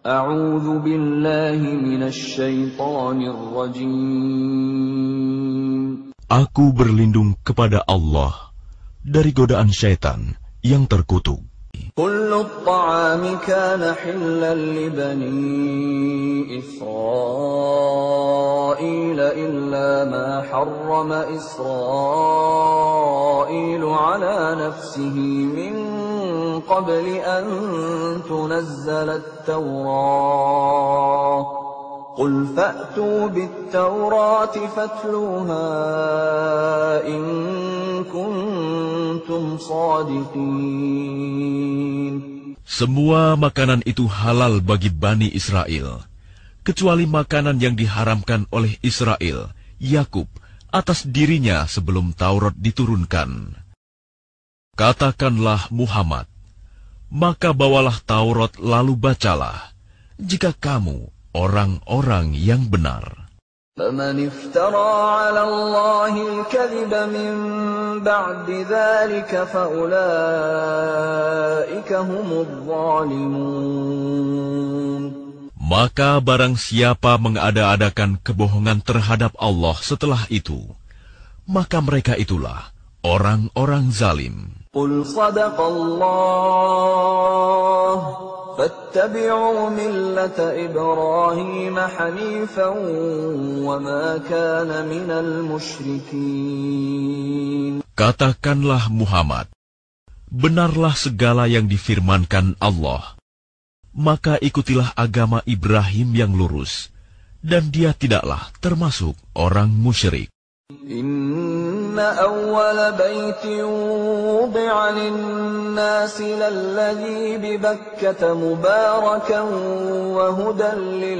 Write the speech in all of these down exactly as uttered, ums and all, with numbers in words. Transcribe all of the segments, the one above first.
A'udzu billahi minasy syaithanir rajim. Aku berlindung kepada Allah dari godaan syaitan yang terkutuk. Kullu at-ta'ami kana hillan li bani Israil illa ma harrama Israil ala nafsihi min qabli an tunazzala at-Taurah. Qul fa'tu bit-Taurati fatluha in kuntum shadiqin. Semua makanan itu halal bagi Bani Israel, kecuali makanan yang diharamkan oleh Israel, Yakub, atas dirinya sebelum Taurat diturunkan. Katakanlah Muhammad, maka bawalah Taurat lalu bacalah, jika kamu orang-orang yang benar. فَمَنِ افْتَرَى عَلَى اللَّهِ الْكَذِبَ مِنْ بَعْدِ ذَلِكَ فَأُولَئِكَ هُمُ الظَّالِمُونَ. Maka barang siapa mengada-adakan kebohongan terhadap Allah setelah itu, maka mereka itulah orang-orang zalim. قُلْ صَدَقَ اللَّهُ فَاتَّبِعُوا مِلَّةَ إِبْرَاهِيمَ حَنِيفًا وَمَا كَانَ مِنَ الْمُشْرِكِينَ. Katakanlah Muhammad, benarlah segala yang difirmankan Allah, maka ikutilah agama Ibrahim yang lurus, dan dia tidaklah termasuk orang musyrik. Inna awwala baitin wudi'a lin-nasi lalladzi bi Bakkah mubarakan wa hudan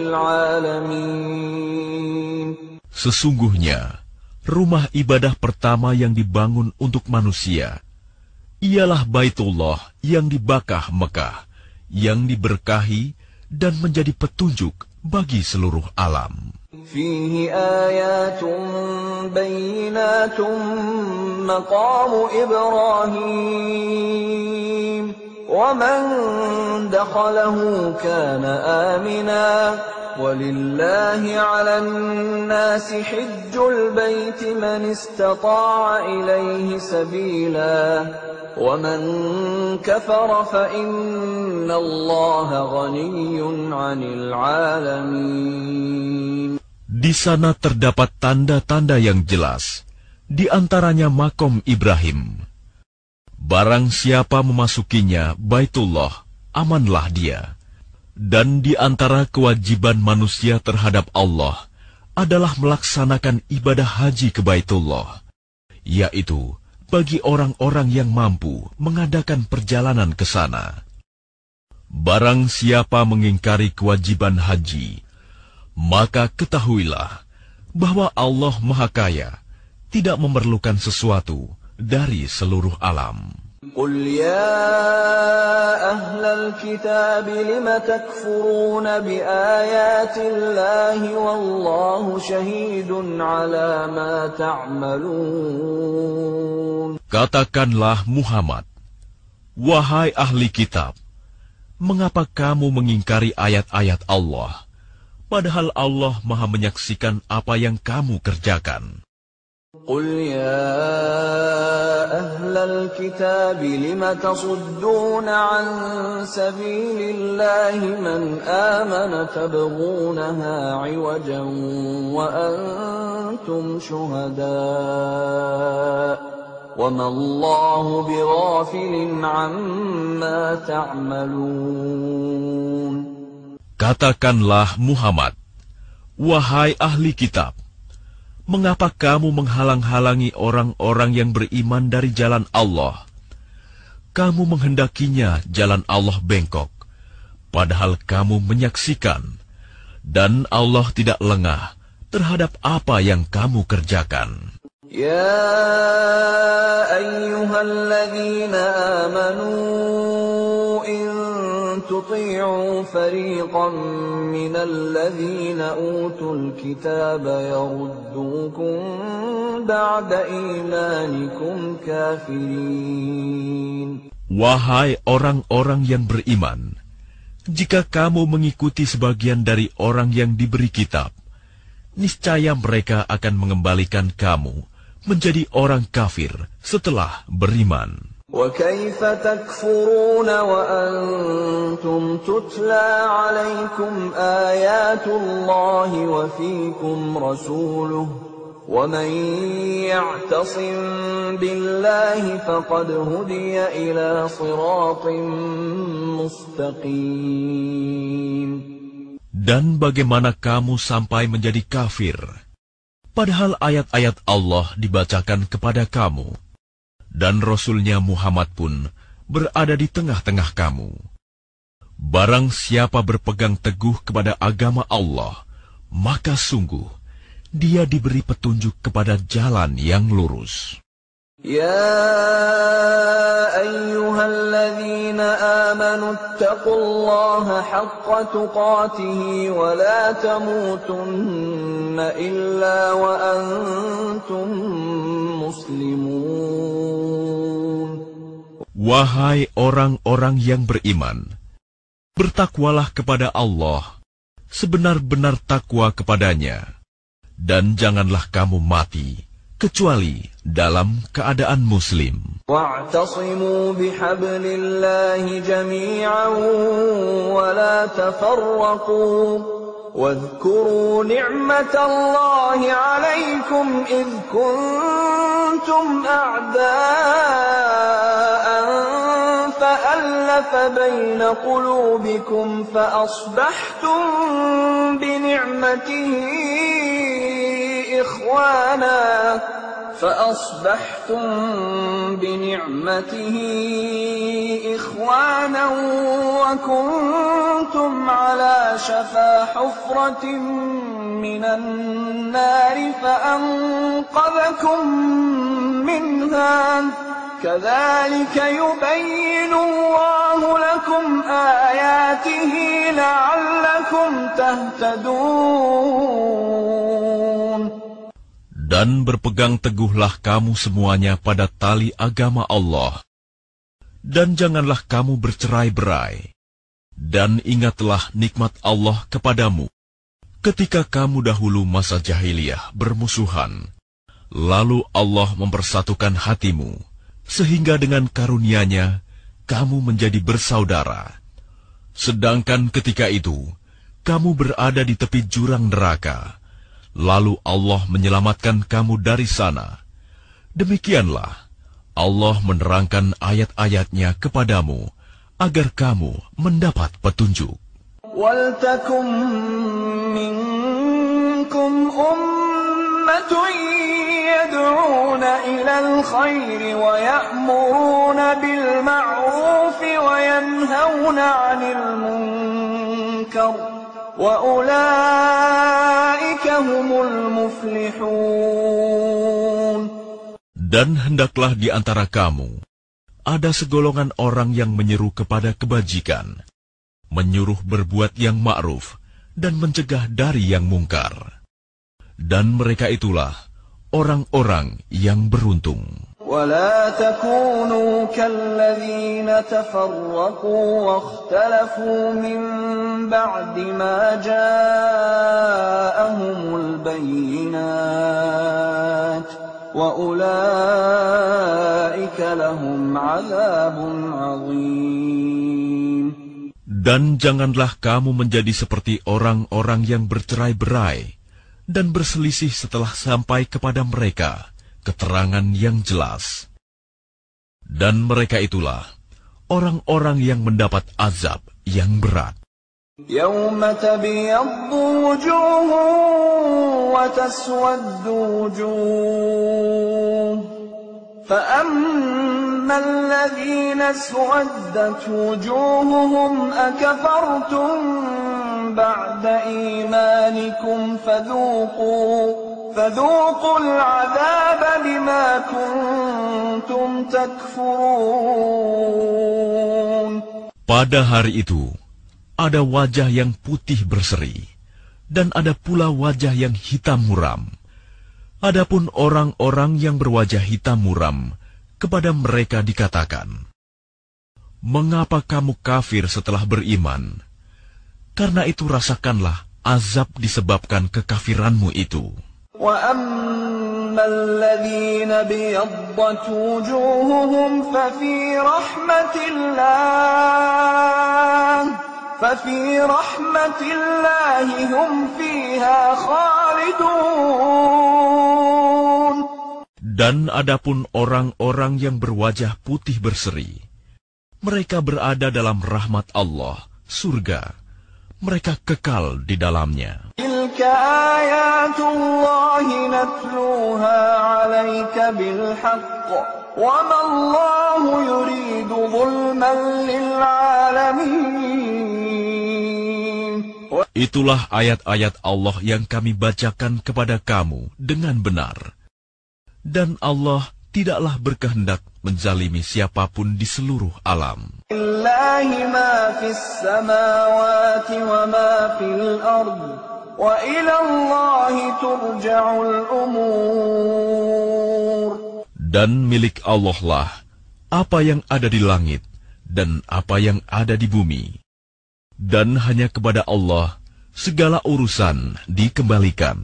lil-'alamin. Sesungguhnya, rumah ibadah pertama yang dibangun untuk manusia ialah Baitullah yang di Bakkah Mekah, yang diberkahi dan menjadi petunjuk bagi seluruh alam. Fihi ayatun bayyinatun maqamu Ibrahim wa man dakhalahu kana amina walillahi 'alan nasi hajjul baiti man istata'a ilayhi sabila wa man kafara fa inna Allaha ghaniyyun 'anil 'alamin. Di sana terdapat tanda-tanda yang jelas, di antaranya makom Ibrahim. Barang siapa memasukinya Baitullah, amanlah dia. Dan di antara kewajiban manusia terhadap Allah adalah melaksanakan ibadah haji ke Baitullah, yaitu bagi orang-orang yang mampu mengadakan perjalanan ke sana. Barang siapa mengingkari kewajiban haji, maka ketahuilah bahwa Allah Maha Kaya, tidak memerlukan sesuatu dari seluruh alam. Qul ya ahlal kitab lima takfuruna bi ayatillahi wallahu syahidun ala ma ta'malun. Katakanlah Muhammad, wahai ahli kitab, mengapa kamu mengingkari ayat-ayat Allah? Padahal Allah Maha menyaksikan apa yang kamu kerjakan. Qul ya ahlal kitab lima tasudduna an sabilillahi man amana tabghunaha 'iwajan wa antum syuhada wa ma Allahu bighafilin 'amma ta'malun. Katakanlah Muhammad, wahai ahli kitab, mengapa kamu menghalang-halangi orang-orang yang beriman dari jalan Allah? Kamu menghendakinya jalan Allah bengkok, padahal kamu menyaksikan, dan Allah tidak lengah terhadap apa yang kamu kerjakan. Ya ayyuhalladzina amanu in tuti'u fariqan minal ladzina utul kitaba yaruddukum ba'da imanikum kafirin. Wahai orang-orang yang beriman, Jika kamu mengikuti sebagian dari orang yang diberi kitab, niscaya mereka akan mengembalikan kamu menjadi orang kafir setelah beriman. وَكَيْفَ تَكْفُرُونَ وَأَنْتُمْ تُتْلَى عَلَيْكُمْ آيَاتُ اللَّهِ وَفِيكُمْ رَسُولُهُ وَمَنْ يَعْتَصِمْ بِاللَّهِ فَقَدْ هُدِيَ إِلَى صِرَاطٍ مُسْتَقِيمٍ. Dan bagaimana kamu sampai menjadi kafir, padahal ayat-ayat Allah dibacakan kepada kamu, dan Rasul-Nya Muhammad pun berada di tengah-tengah kamu. Barang siapa berpegang teguh kepada agama Allah, maka sungguh dia diberi petunjuk kepada jalan yang lurus. يا أيها الذين آمنوا اتقوا الله حق تقاته ولا تموتن إلا وأنتم مسلمون. Wahai orang-orang yang beriman, bertakwalah kepada Allah sebenar-benar takwa kepadanya, dan janganlah kamu mati kecuali dalam keadaan muslim. واعتصموا بحبل الله جميعا ولا تفرقوا واذكروا نعمة الله عليكم إذ كنتم أعداء فألف بين قلوبكم فأصبحتم بنعمته إخوانا فأصبحتم بنعمته إخوانا وكنتم على شفا حفرة من النار فأنقذكم منها كذلك يبين الله لكم آياته لعلكم تهتدون. Dan berpegang teguhlah kamu semuanya pada tali agama Allah, dan janganlah kamu bercerai-berai, dan ingatlah nikmat Allah kepadamu ketika kamu dahulu masa jahiliyah bermusuhan, lalu Allah mempersatukan hatimu, sehingga dengan karunia-Nya kamu menjadi bersaudara. Sedangkan ketika itu kamu berada di tepi jurang neraka, lalu Allah menyelamatkan kamu dari sana. Demikianlah Allah menerangkan ayat-ayat-Nya kepadamu agar kamu mendapat petunjuk. وَلْتَكُنْ مِنْكُمْ أُمَّةٌ يَدْعُونَ إِلَى الْخَيْرِ وَيَأْمُرُونَ بِالْمَعْرُوفِ وَيَنْهَوْنَ عَنِ الْمُنْكَرِ وَأُولَئِكَ هُمُ الْمُفْلِحُونَ. Dan hendaklah di antara kamu ada segolongan orang yang menyeru kepada kebajikan, menyuruh berbuat yang ma'ruf, dan mencegah dari yang mungkar. Dan mereka itulah orang-orang yang beruntung. ولا تكونوا كالذين تفرقوا واختلفوا من بعد ما جاءهم البينات وأولئك لهم عذاب عظيم. Dan janganlah kamu menjadi seperti orang-orang yang bercerai-berai dan berselisih setelah sampai kepada mereka keterangan yang jelas. Dan mereka itulah orang-orang yang mendapat azab yang berat. يَوْمَ تَبْيَضُّ وُجُوهٌ وَتَسْوَدُّ وُجُوهٌ فَأَمَّا الَّذِينَ اسْوَدَّتْ وُجُوهُهُمْ أَكَفَرْتُمْ بَعْدَ إِيمَانِكُمْ فَذُوقُوا فَذُوقُوا الْعَذَابَ بِمَا كُنْتُمْ تَكْفُرُونَ. Pada hari itu, ada wajah yang putih berseri, dan ada pula wajah yang hitam muram. Adapun orang-orang yang berwajah hitam muram, kepada mereka dikatakan, "Mengapa kamu kafir setelah beriman?" Karena itu rasakanlah azab disebabkan kekafiranmu itu. وَأَمَّا الَّذِينَ ابْيَضَّتْ وُجُوهُهُمْ فَفِي رَحْمَةِ اللَّهِ فَفِي رَحْمَةِ اللَّهِ هُمْ فِيهَا خَالِدُونَ. Dan adapun orang-orang yang berwajah putih berseri, mereka berada dalam rahmat Allah, surga. Mereka kekal di dalamnya. تِلْكَ آيَاتُ اللَّهِ نَتْلُوهَا عَلَيْكَ بِالْحَقِّ وَمَا اللَّهُ يُرِيدُ ظُلْمًا لِلْعَالَمِينَ. Itulah ayat-ayat Allah yang kami bacakan kepada kamu dengan benar. Dan Allah tidaklah berkehendak menzalimi siapapun di seluruh alam. Lillahi ma fis samawati wa ma fil ard wa ila Allahi turja'ul umur. Dan milik Allah lah apa yang ada di langit dan apa yang ada di bumi. Dan hanya kepada Allah segala urusan dikembalikan.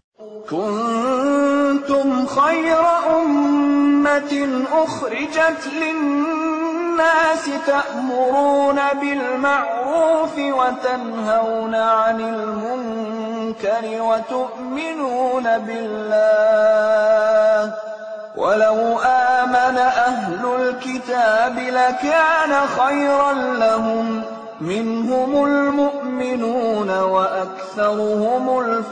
Kuntum khayra ummatin ukhrijat lin-nasi ta'muruna bil ma'ruf wa tanhauna 'anil munkari wa tu'minuna billah. Walau amana ahlul kitab lakana khayran lahum. Minhumul mu'minuna wa aktsaruhumul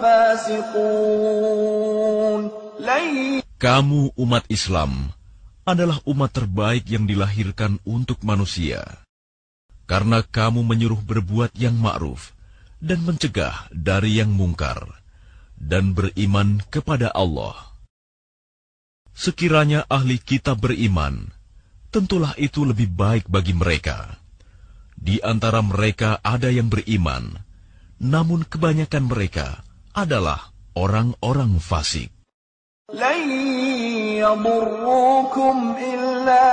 fasiqun. Kamu umat Islam adalah umat terbaik yang dilahirkan untuk manusia. Karena kamu menyuruh berbuat yang ma'ruf dan mencegah dari yang mungkar dan beriman kepada Allah. Sekiranya ahli kitab beriman, tentulah itu lebih baik bagi mereka. Di antara mereka ada yang beriman, namun kebanyakan mereka adalah orang-orang fasik. Lan yadurrukum illa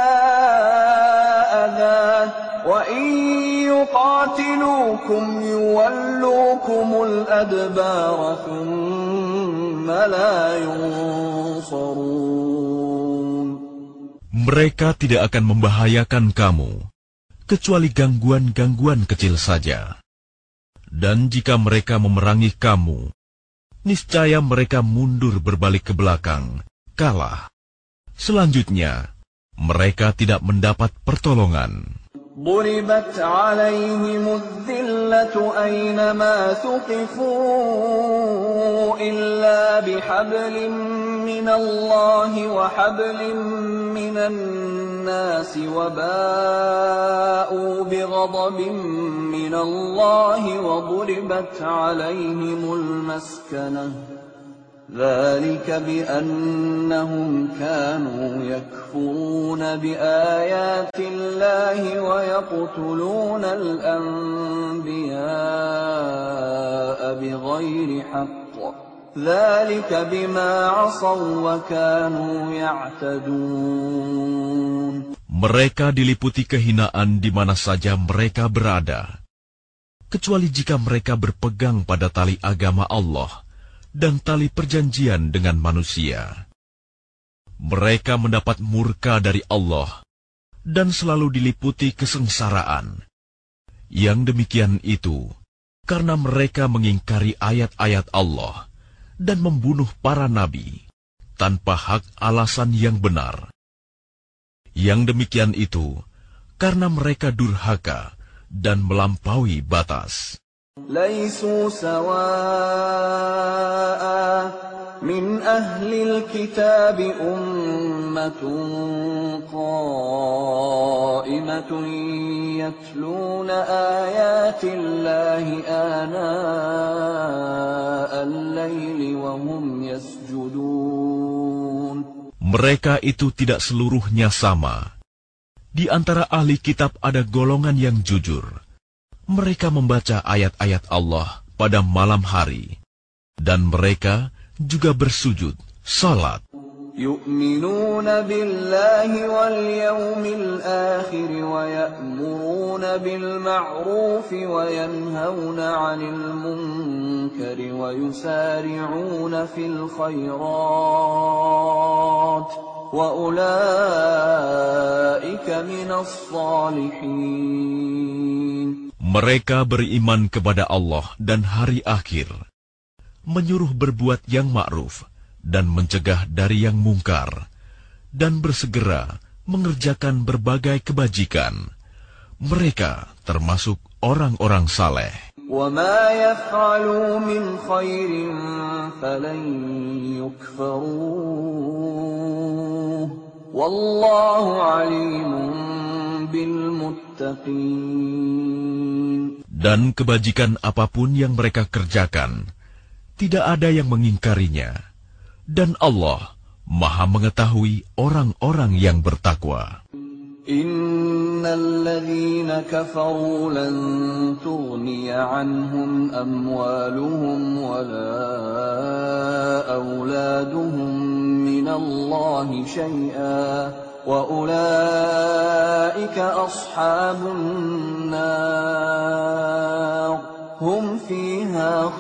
adha wa in yuqatilukum yuwallukumul adbara thumma la yunsarun. Mereka tidak akan membahayakan kamu kecuali gangguan-gangguan kecil saja. Dan jika mereka memerangi kamu, niscaya mereka mundur berbalik ke belakang, kalah. Selanjutnya, mereka tidak mendapat pertolongan. ضربت عليهم الذلة أينما ثقفوا إلا بحبل من الله وحبل من الناس وباءوا بغضب من الله وضربت عليهم المسكنة ذلك بأنهم كانوا يكفرون بآيات الله ويقتلون الأنبياء بغير حق ذلك بما عصوا وكانوا يعتدون. Mereka diliputi kehinaan di mana saja mereka berada, kecuali jika mereka berpegang pada tali agama Allah dan tali perjanjian dengan manusia. Mereka mendapat murka dari Allah dan selalu diliputi kesengsaraan. Yang demikian itu karena mereka mengingkari ayat-ayat Allah dan membunuh para nabi tanpa hak alasan yang benar. Yang demikian itu karena mereka durhaka dan melampaui batas. ليسوا سواء من أهل الكتاب أمة قائمة يتلون آيات الله آناء الليل وهم يسجدون. Mereka itu tidak seluruhnya sama. Di antara ahli kitab ada golongan yang jujur. Mereka membaca ayat-ayat Allah pada malam hari, dan mereka juga bersujud, salat. يؤمنون بالله واليوم الآخر ويأمرون بالمعروف وينهون عن المنكر ويسارعون في الخيرات وأولئك من الصالحين. Mereka beriman kepada Allah dan hari akhir, menyuruh berbuat yang ma'ruf dan mencegah dari yang mungkar, dan bersegera mengerjakan berbagai kebajikan. Mereka termasuk orang-orang saleh. وَمَا يَفْعَلُوا مِنْ خَيْرٍ فَلَنْ يُكْفَرُوهُ وَاللَّهُ عَلِيمٌ بِالْمُتَّقِينَ. Dan kebajikan apapun yang mereka kerjakan, tidak ada yang mengingkarinya. Dan Allah Maha mengetahui orang-orang yang bertakwa. Innal ladzina kafaru lan tughniya anhum amwaluhum wala auladuhum minallahi syai'a wa ulaika ashabun nar hum fiha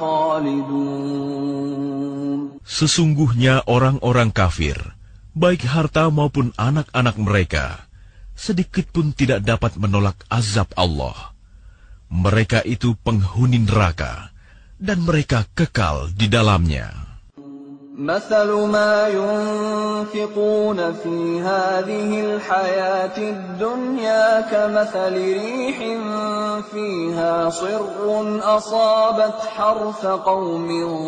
khalidun. Sesungguhnya orang-orang kafir, baik harta maupun anak-anak mereka, sedikit pun tidak dapat menolak azab Allah. Mereka itu penghuni neraka, dan mereka kekal di dalamnya. مثل ما ينفقون في هذه الحياة الدنيا كمثل ريح فيها صر أصابت حرث قوم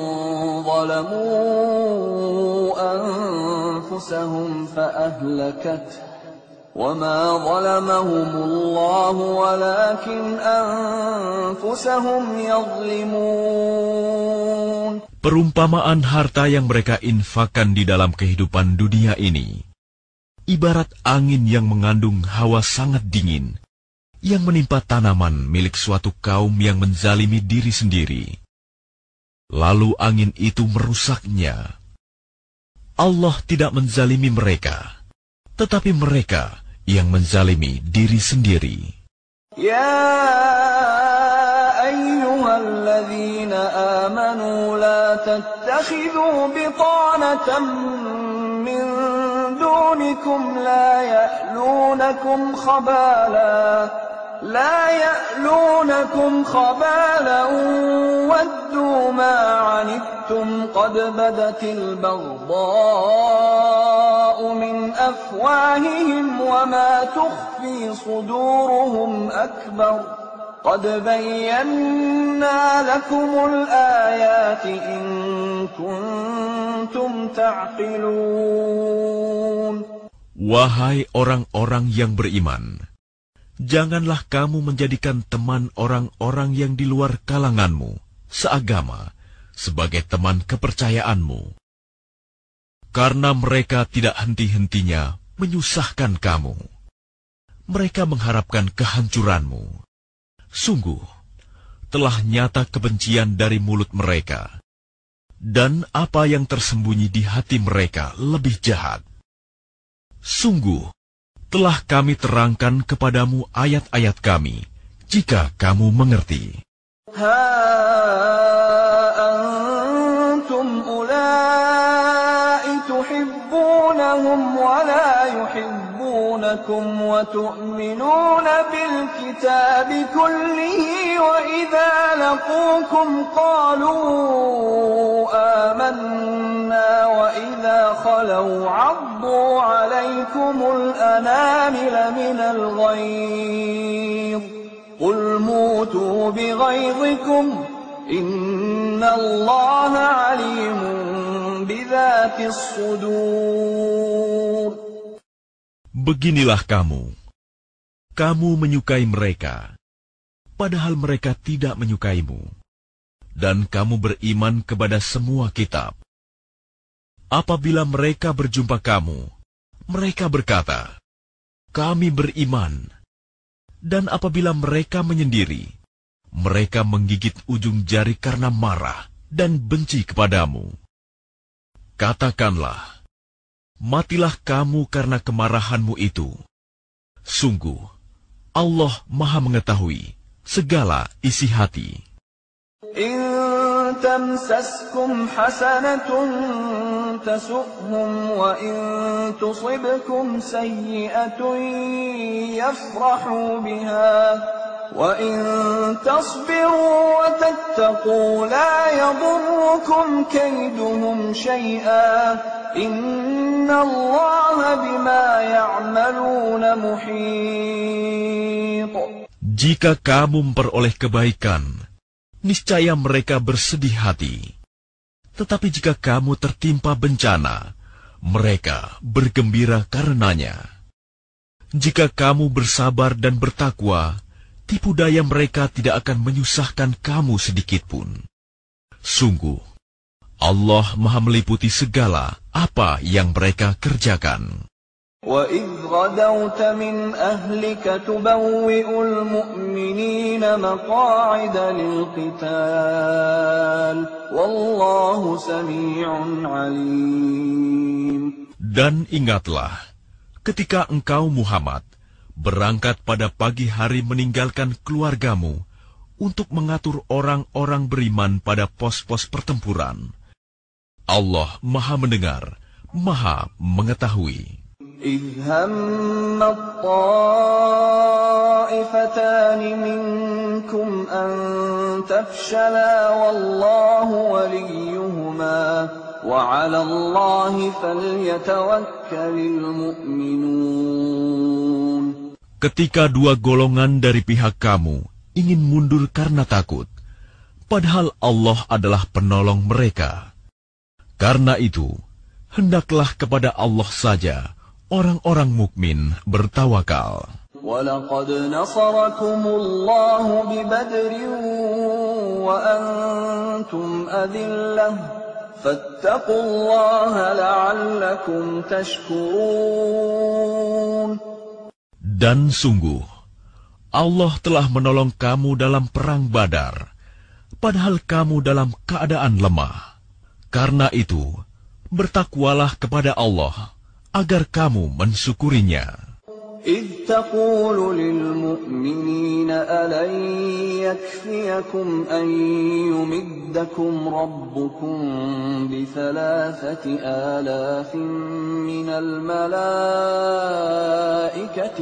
ظلموا أنفسهم فأهلكته وما ظلمهم الله ولكن أنفسهم يظلمون. Perumpamaan harta yang mereka infakkan di dalam kehidupan dunia ini, ibarat angin yang mengandung hawa sangat dingin, yang menimpa tanaman milik suatu kaum yang menzalimi diri sendiri. Lalu angin itu merusaknya. Allah tidak menzalimi mereka, tetapi mereka yang menzalimi diri sendiri. Ya ayyuhalladzina amanu la tattakhidhu bitanatan min dunikum la ya'lunakum khabala la ya'lunakum khabala waddu ma 'anittum qad badatil baghdha'u min afwahihim wa ma tukhfi suduruhum akbar قد بينا لكم الآيات إن كنتم تعقلون. Wahai orang-orang yang beriman, janganlah kamu menjadikan teman orang-orang yang di luar kalanganmu, seagama, sebagai teman kepercayaanmu. Karena mereka tidak henti-hentinya menyusahkan kamu. Mereka mengharapkan kehancuranmu. Sungguh, telah nyata kebencian dari mulut mereka, dan apa yang tersembunyi di hati mereka lebih jahat. Sungguh, telah kami terangkan kepadamu ayat-ayat kami, jika kamu mengerti. Ha antum ulai tuhibbunahum wa la yuhibbunakum wa tu'minuna bil kitabi kullihi wa idza laqukum qalu amanna wa idza khalu 'addu 'alaykumul anamila minal ghayz qul mutu bighayzikum innallaha 'alimun bidzatis sudur. Beginilah kamu, kamu menyukai mereka, padahal mereka tidak menyukaimu, dan kamu beriman kepada semua kitab. Apabila mereka berjumpa kamu, mereka berkata, kami beriman. Dan apabila mereka menyendiri, mereka menggigit ujung jari karena marah dan benci kepadamu. Katakanlah, matilah kamu karena kemarahanmu itu. Sungguh, Allah Maha mengetahui segala isi hati. In tamsaskum hasanatun tasu'hum wa in tusibkum sayyi'atun yafrahu biha wa in tasbiru wa tattaqu la yadurrukum kayduhum shay'a inna Allaha bima ya'maluna muhit. Jika kamu memperoleh kebaikan, niscaya mereka bersedih hati. Tetapi jika kamu tertimpa bencana, mereka bergembira karenanya. Jika kamu bersabar dan bertakwa, tipu daya mereka tidak akan menyusahkan kamu sedikitpun. Sungguh, Allah Maha meliputi segala apa yang mereka kerjakan. وَإِذْ غَدَوْتَ مِنْ أَهْلِكَ تُبَوِّئُ الْمُؤْمِنِينَ مَقَاعِدَ لِلْقِتَالِ وَاللَّهُ سَمِيعٌ عَلِيمٌ. Dan ingatlah, ketika engkau Muhammad berangkat pada pagi hari meninggalkan keluargamu untuk mengatur orang-orang beriman pada pos-pos pertempuran. Allah Maha mendengar, Maha mengetahui. إِذْ هَمَّ الطَّائِفَتَانِ مِنكُمْ أَن تَفْشَلَا وَاللَّهُ وَلِيُّهُمَا وَعَلَى اللَّهِ فَلْيَتَوَكَّلِ الْمُؤْمِنُونَ. Ketika dua golongan dari pihak kamu ingin mundur karena takut, padahal Allah adalah penolong mereka. Karena itu, hendaklah kepada Allah saja orang-orang mukmin bertawakal. وَلَقَدْ نَصَرَكُمُ اللَّهُ بِبَدْرٍ وَأَنْتُمْ أَذِلَّةٌ فَاتَّقُوا اللَّهَ لَعَلَّكُمْ تَشْكُرُونَ. Dan sungguh, Allah telah menolong kamu dalam perang Badar, padahal kamu dalam keadaan lemah. Karena itu, bertakwalah kepada Allah, agar kamu mensyukurinya. إِذْ تَقُولُ لِلْمُؤْمِنِينَ أَلَنْ يَكْفِيَكُمْ أَنْ يُمِدَّكُمْ رَبُّكُمْ بِثَلَاثَةِ آلَافٍ مِنَ الْمَلَائِكَةِ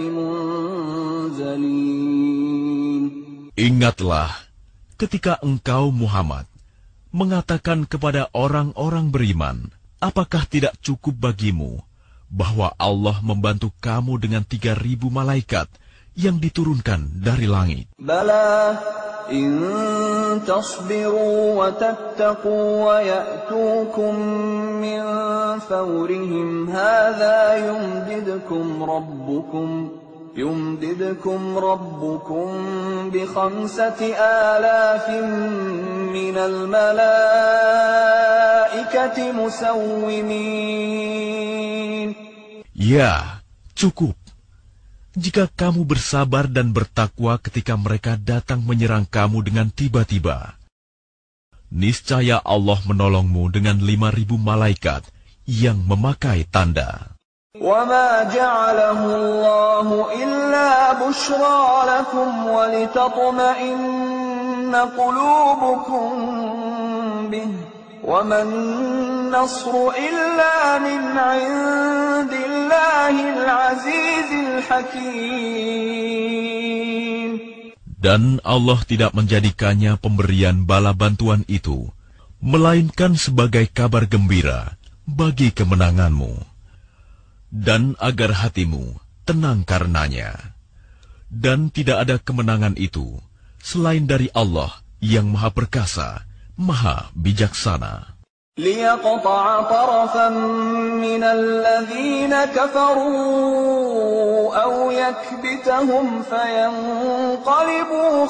مُنْزَلِينَ. Ingatlah ketika engkau Muhammad mengatakan kepada orang-orang beriman, apakah tidak cukup bagimu bahwa Allah membantu kamu dengan tiga ribu malaikat yang diturunkan dari langit? Bala, in tasbiru wa tattaqu wa ya'tukum min fawrihim hadha yumdidkum rabbukum يمددكم ربكم بخمسة آلاف من الملائكة مسومين. Ya, cukup. Jika kamu bersabar dan bertakwa ketika mereka datang menyerang kamu dengan tiba-tiba, niscaya Allah menolongmu dengan lima ribu malaikat yang memakai tanda. وَمَا جَعَلَهُ اللَّهُ إِلَّا بُشْرَى لَكُمْ وَلِتَطْمَئِنَّ قُلُوبُكُمْ بِهِ وَمَا النَّصْرُ إِلَّا مِنْ عِنْدِ اللَّهِ الْعَزِيزِ الْحَكِيمِ. Dan Allah tidak menjadikannya pemberian bala bantuan itu, melainkan sebagai kabar gembira bagi kemenanganmu, dan agar hatimu tenang karenanya. Dan tidak ada kemenangan itu selain dari Allah yang Maha Perkasa, Maha Bijaksana. لِيَقْطَعَ طَرَفًا مِنَ الَّذِينَ كَفَرُوا أَوْ يَكْبِتَهُمْ فَيَنْقَلِبُوا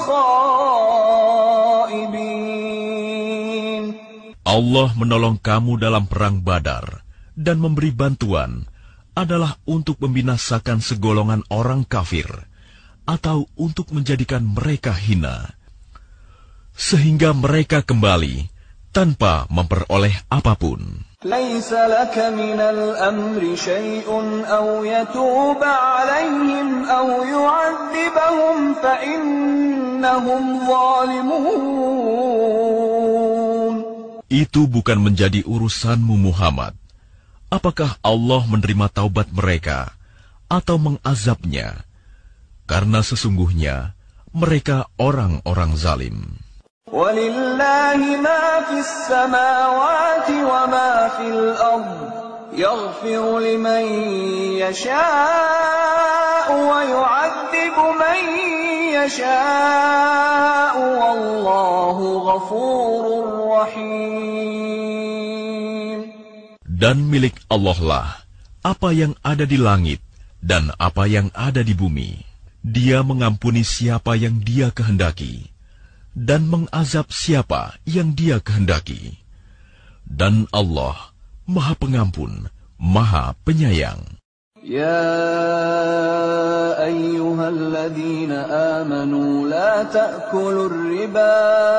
خَائِبِينَ. Allah menolong kamu dalam perang Badar dan memberi bantuan adalah untuk membinasakan segolongan orang kafir atau untuk menjadikan mereka hina, sehingga mereka kembali tanpa memperoleh apapun. ليس لك من الأمر شيء أو يتوب عليهم أو يعذبهم فإنهم ظالمون. Itu bukan menjadi urusanmu Muhammad. Apakah Allah menerima taubat mereka atau mengazabnya? Karena sesungguhnya mereka orang-orang zalim. وَلِلَّهِ مَا فِي السَّمَاوَاتِ وَمَا فِي الْأَرْضِ يَغْفِرُ لِمَن يَشَاءُ وَيُعَذِّبُ مَن يَشَاءُ وَاللَّهُ غَفُورٌ رَّحِيمٌ. Dan milik Allah lah apa yang ada di langit dan apa yang ada di bumi. Dia mengampuni siapa yang Dia kehendaki dan mengazab siapa yang Dia kehendaki. Dan Allah Maha Pengampun, Maha Penyayang. Ya ayyuhalladzina amanu la ta'kulur riba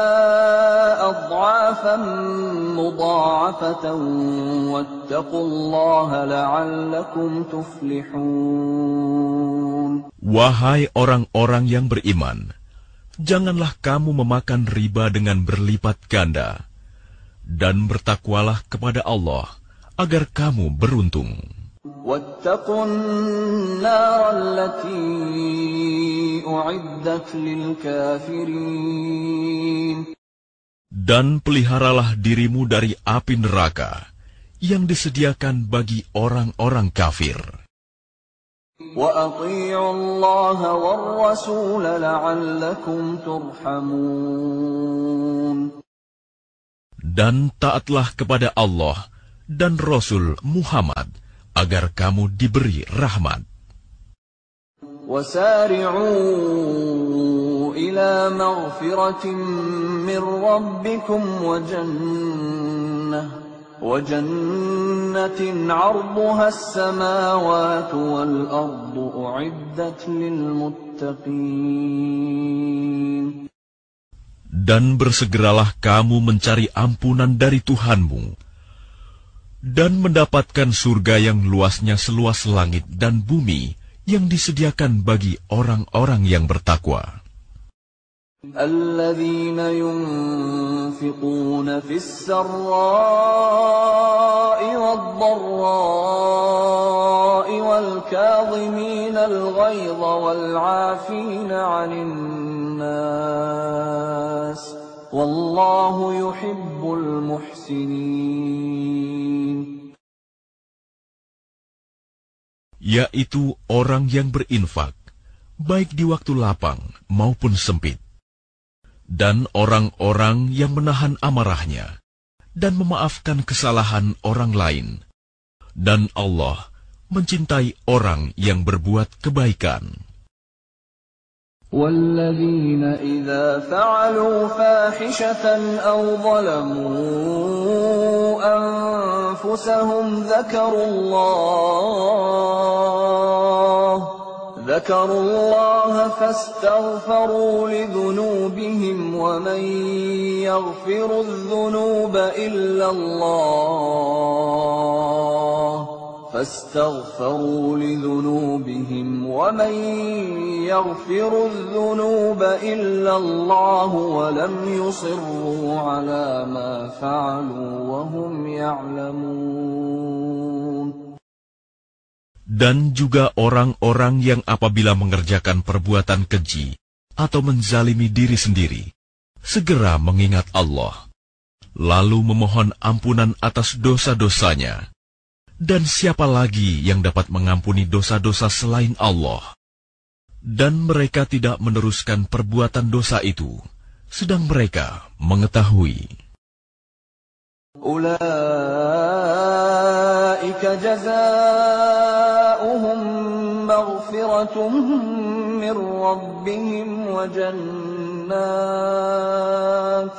adhafan mudha'afatan wattaqullaha la'allakum tuflihun. Wahai orang-orang yang beriman, janganlah kamu memakan riba dengan berlipat ganda, dan bertakwalah kepada Allah agar kamu beruntung. وَاتَّقُوا النَّارَ الَّتِي أُعِدَّتْ لِلْكَافِرِينَ. Dan peliharalah dirimu dari api neraka yang disediakan bagi orang-orang kafir. وَأَطِيعُوا اللَّهَ وَالرَّسُولَ لَعَلَّكُمْ تُرْحَمُونَ. Dan taatlah kepada Allah dan Rasul Muhammad agar kamu diberi rahmat. وَسَارِعُوا إِلَى مَغْفِرَةٍ مِّن رَّبِّكُمْ وَجَنَّةٍ وَجَنَّةٍ عَرْضُهَا السَّمَاوَاتُ وَالْأَرْضُ أُعِدَّتْ لِلْمُتَّقِينَ. Dan bersegeralah kamu mencari ampunan dari Tuhanmu dan mendapatkan surga yang luasnya seluas langit dan bumi yang disediakan bagi orang-orang yang bertakwa. الذين ينفقون في السراء والضراء والكاظمين الغيظ والعافين عن الناس والله يحب المحسنين. Yaitu orang yang berinfak, baik di waktu lapang maupun sempit, dan orang-orang yang menahan amarahnya dan memaafkan kesalahan orang lain. Dan Allah mencintai orang yang berbuat kebaikan. وَالَّذِينَ إِذَا فَعَلُوا فَاحِشَةً أَوْ ظَلَمُوا أَنفُسَهُمْ ذَكَرُوا اللَّهَ ذكروا الله فاستغفروا لذنوبهم ومن يغفر الذنوب إلا الله فاستغفروا لذنوبهم ومن يغفر الذنوب إلا الله ولم يصروا على ما فعلوا وهم يعلمون. Dan juga orang-orang yang apabila mengerjakan perbuatan keji atau menzalimi diri sendiri, segera mengingat Allah, lalu memohon ampunan atas dosa-dosanya. Dan siapa lagi yang dapat mengampuni dosa-dosa selain Allah? Dan mereka tidak meneruskan perbuatan dosa itu, sedang mereka mengetahui. أولئك جزاؤهم مغفرة من ربهم وجنات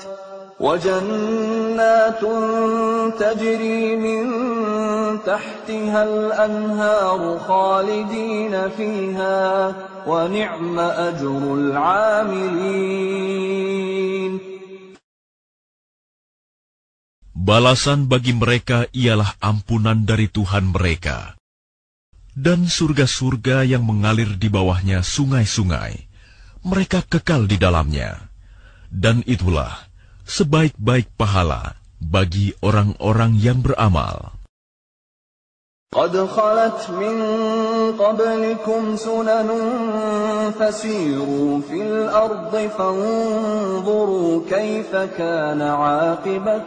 وجنات تجري من تحتها الأنهار خالدين فيها ونعم أجر العاملين. Balasan bagi mereka ialah ampunan dari Tuhan mereka, dan surga-surga yang mengalir di bawahnya sungai-sungai. Mereka kekal di dalamnya, dan itulah sebaik-baik pahala bagi orang-orang yang beramal. قد خلت من قبلكم سنن فسيروا في الأرض فانظروا كيف كان عاقبة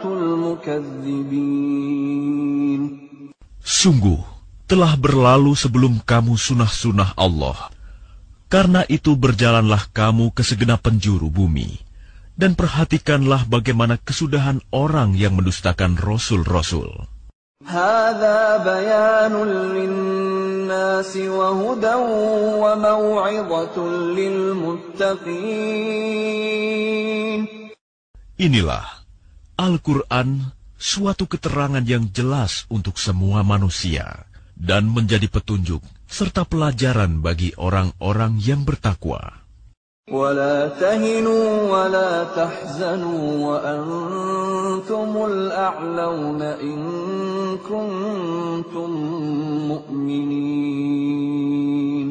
المكذبين. Sungguh, telah berlalu sebelum kamu sunah-sunah Allah. Karena itu berjalanlah kamu ke segenap penjuru bumi, dan perhatikanlah bagaimana kesudahan orang yang mendustakan Rasul-Rasul. هذا بيان للناس وهدى وموعظة للمتقين. Inilah Al-Quran, suatu keterangan yang jelas untuk semua manusia, dan menjadi petunjuk serta pelajaran bagi orang-orang yang bertakwa. ولا تهنوا ولا تحزنوا وأنتم الأعلون إن كنتم مؤمنين.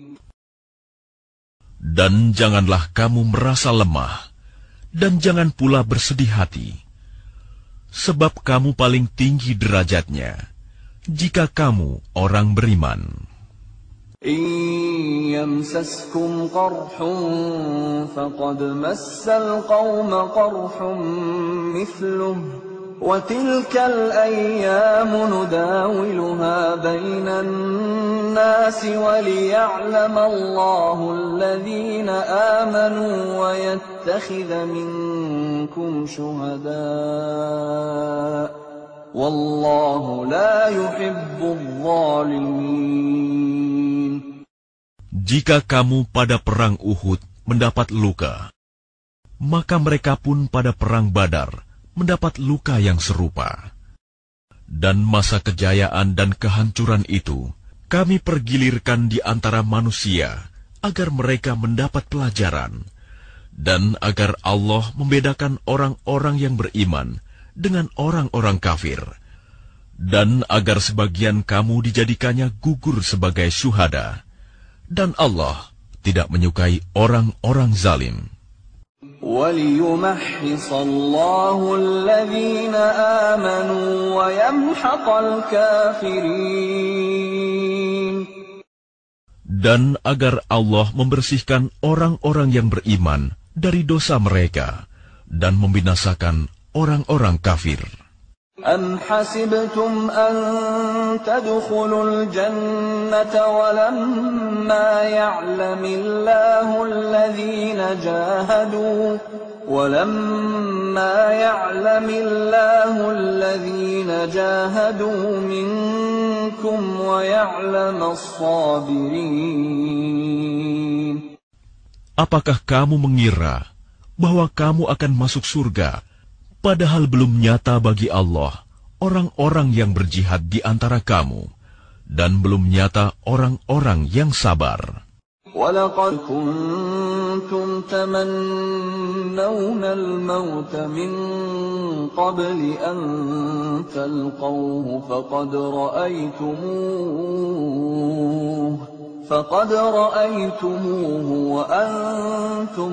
Dan janganlah kamu merasa lemah, dan jangan pula bersedih hati, sebab kamu paling tinggi derajatnya jika kamu orang beriman. إن يمسسكم قرح فقد مس القوم قرح مثله وتلك الأيام نداولها بين الناس وليعلم الله الذين آمنوا ويتخذ منكم شهداء والله لا يحب الظالمين. Jika kamu pada perang Uhud mendapat luka, maka mereka pun pada perang Badar mendapat luka yang serupa. Dan masa kejayaan dan kehancuran itu kami pergilirkan di antara manusia agar mereka mendapat pelajaran, dan agar Allah membedakan orang-orang yang beriman dengan orang-orang kafir, dan agar sebagian kamu dijadikannya gugur sebagai syuhada. Dan Allah tidak menyukai orang-orang zalim. وَلِيُمَحِّصَ اللَّهُ الَّذِينَ آمَنُوا وَيَمْحَقَ الْكَافِرِينَ. Dan agar Allah membersihkan orang-orang yang beriman dari dosa mereka dan membinasakan orang-orang kafir. أَمْ حَسِبْتُمْ أَن تَدْخُلُوا الْجَنَّةَ وَلَمَّا يَعْلَمِ اللَّهُ الَّذِينَ جَاهَدُوا وَلَمَّا يَعْلَمِ اللَّهُ الَّذِينَ جَاهَدُوا مِنكُمْ وَيَعْلَمَ الصَّابِرِينَ. Apakah kamu mengira bahwa kamu akan masuk surga, padahal belum nyata bagi Allah orang-orang yang berjihad di antara kamu, dan belum nyata orang-orang yang sabar. وَلَقَدْ كُنْتُمْ تَمَنَّوْنَ الْمَوْتَ مِنْ قَبْلِ أَنْ تَلْقَوْهُ فَقَدْ رَأَيْتُمُوهُ فَقَدْ رَأَيْتُمُوهُ وَأَنْتُمْ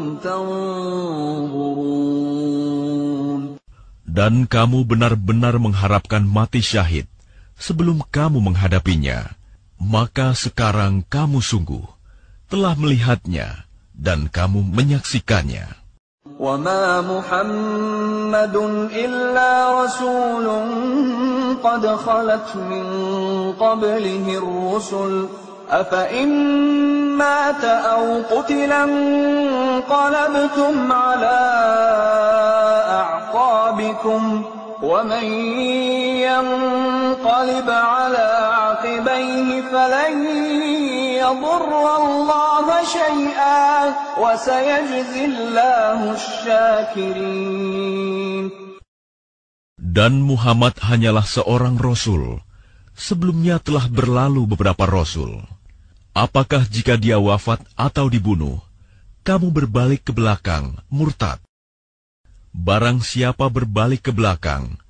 تَنْظُرُونَ. Dan kamu benar-benar mengharapkan mati syahid sebelum kamu menghadapinya, maka sekarang kamu sungguh telah melihatnya dan kamu menyaksikannya. وَمَا مُحَمَّدٌ إِلَّا رَسُولٌ قَدْ خَلَتْ مِنْ قَبْلِهِ الرُّسُلُ أَفَإِنْ مَاتَ أَوْ قُتِلَ انقَلَبْتُمْ عَلَى أَعْقَابِكُمْ وَمَنْ يَنْقَلِبْ عَلَى عَقِبَيْهِ فَلَنْ يَضُرَّ اللَّهَ شَيْئًا وَسَيَجْزِي اللَّهُ الشَّاكِرِينَ. Dan Muhammad hanyalah seorang rasul. Sebelumnya telah berlalu beberapa rasul. Apakah jika dia wafat atau dibunuh, kamu berbalik ke belakang, murtad? Barang siapa berbalik ke belakang,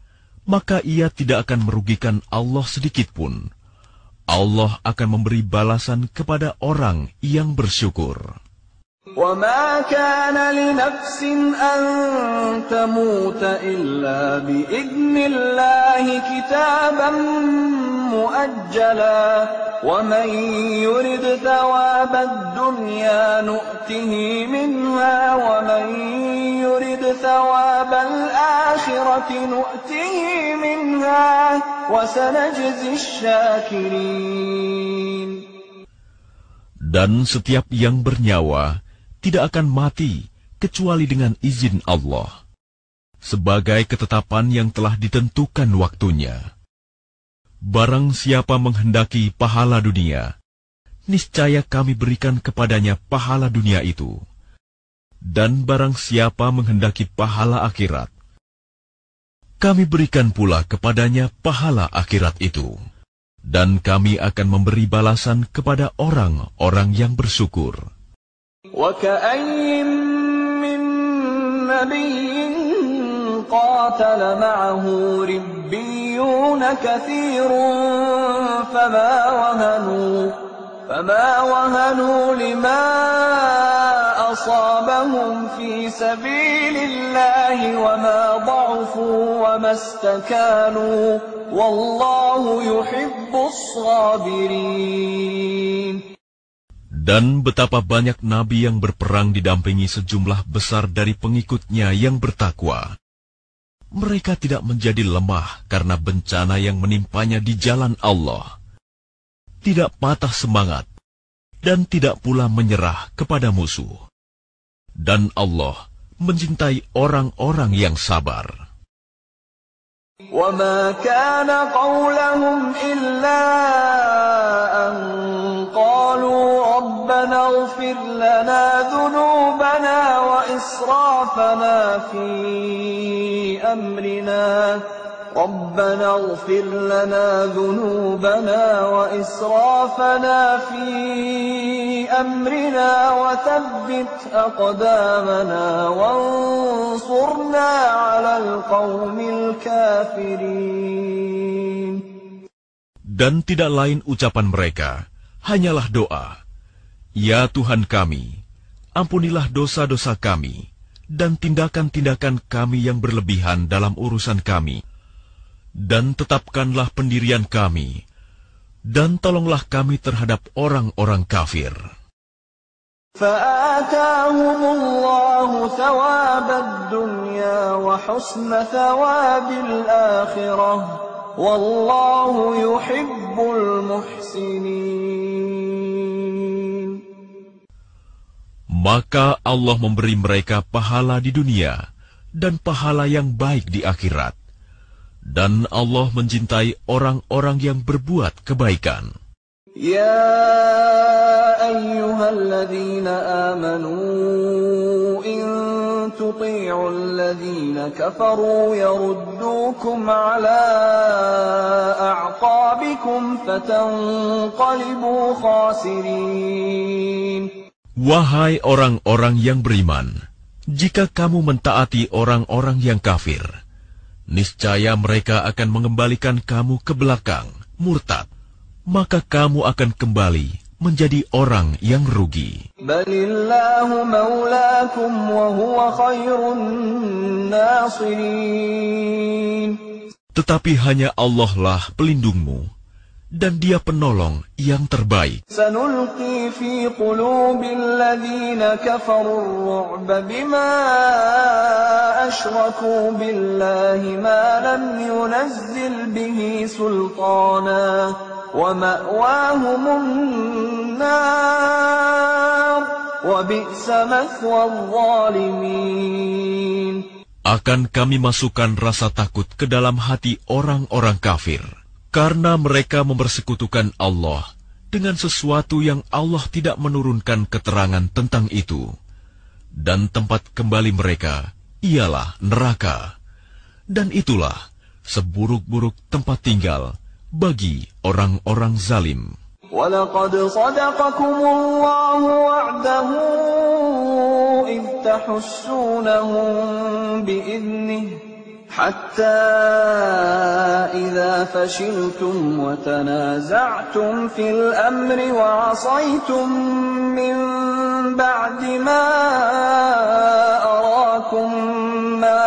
maka ia tidak akan merugikan Allah sedikitpun. Allah akan memberi balasan kepada orang yang bersyukur. وَمَا كَانَ لِنَفْسٍ أَن تَمُوتَ إِلَّا بِإِذْنِ اللَّهِ كِتَابًا مُؤَجَّلًا وَمَن يُرِدْ ثَوَابَ الدُّنْيَا نُؤْتِهِ مِنْهَا وَمَن يُرِدْ ثَوَابَ الْآخِرَةِ نُؤْتِهِ مِنْهَا وَسَنَجْزِي الشَّاكِرِينَ. Dan setiap yang bernyawa tidak akan mati kecuali dengan izin Allah, sebagai ketetapan yang telah ditentukan waktunya. Barang siapa menghendaki pahala dunia, niscaya kami berikan kepadanya pahala dunia itu. Dan barang siapa menghendaki pahala akhirat, kami berikan pula kepadanya pahala akhirat itu. Dan kami akan memberi balasan kepada orang-orang yang bersyukur. وَكَأَيٍّ مِّن نَّبِيٍّ قَاتَلَ مَعَهُ رِبِّيُّونَ كَثِيرٌ فَمَا وَهَنُوا فَمَا وَهَنُوا لِمَا أَصَابَهُمْ فِي سَبِيلِ اللَّهِ وَمَا ضَعُفُوا وَمَا اسْتَكَانُوا وَاللَّهُ يُحِبُّ الصَّابِرِينَ. Dan betapa banyak nabi yang berperang didampingi sejumlah besar dari pengikutnya yang bertakwa. Mereka tidak menjadi lemah karena bencana yang menimpanya di jalan Allah, tidak patah semangat, dan tidak pula menyerah kepada musuh. Dan Allah mencintai orang-orang yang sabar. وَمَا كَانَ قَوْلَهُمْ إِلَّا أَن قَالُوا رَبَّنَا اغْفِرْ لَنَا ذُنُوبَنَا وَإِسْرَافَنَا فِي أَمْرِنَا رَبَّنَا اغْفِرْ لَنَا ذُنُوبَنَا وَإِسْرَافَنَا فِي أَمْرِنَا وَثَبِّتْ أَقْدَامَنَا وَانصُرْنَا عَلَى الْقَوْمِ الْكَافِرِينَ. Dan tidak lain ucapan mereka, hanyalah doa, "Ya Tuhan kami, ampunilah dosa-dosa kami, dan tindakan-tindakan kami yang berlebihan dalam urusan kami. Dan tetapkanlah pendirian kami, dan tolonglah kami terhadap orang-orang kafir." فَآتَاهُمُ اللَّهُ ثَوَابَ الدُّنْيَا وَحُسْنَ ثَوَابِ الْآخِرَةِ وَاللَّهُ يُحِبُّ الْمُحْسِنِينَ. Maka Allah memberi mereka pahala di dunia dan pahala yang baik di akhirat. Dan Allah mencintai orang-orang yang berbuat kebaikan. Ya ayyuhalladzina amanu in tuti'u alladzina kafaru yaruddukum ala a'qabikum fatanqalibu khasirin. Wahai orang-orang yang beriman, jika kamu mentaati orang-orang yang kafir, niscaya mereka akan mengembalikan kamu ke belakang, murtad, maka kamu akan kembali menjadi orang yang rugi. Balillahu maulakum wa huwa khairun nasirin. Tetapi hanya Allah lah pelindungmu, dan Dia penolong yang terbaik. Sanulqi fi qulubil ladzina kafaru ar-ru'ba bima asyraku billahi ma lam yunazzil bihi sultana wa ma'wahumun nar wa bi'sa mathwa adh-dhalimin. Akan kami masukkan rasa takut ke dalam hati orang-orang kafir, karena mereka mempersekutukan Allah dengan sesuatu yang Allah tidak menurunkan keterangan tentang itu. Dan tempat kembali mereka ialah neraka. Dan itulah seburuk-buruk tempat tinggal bagi orang-orang zalim. وَلَقَدْ صَدَقَكُمُ اللَّهُ وَعْدَهُ إِذْ تَحُسُّونَهُم بِإِذْنِهِ حتى إذا فشلتم وتنازعتم في الأمر وعصيتم من بعد ما أراكم ما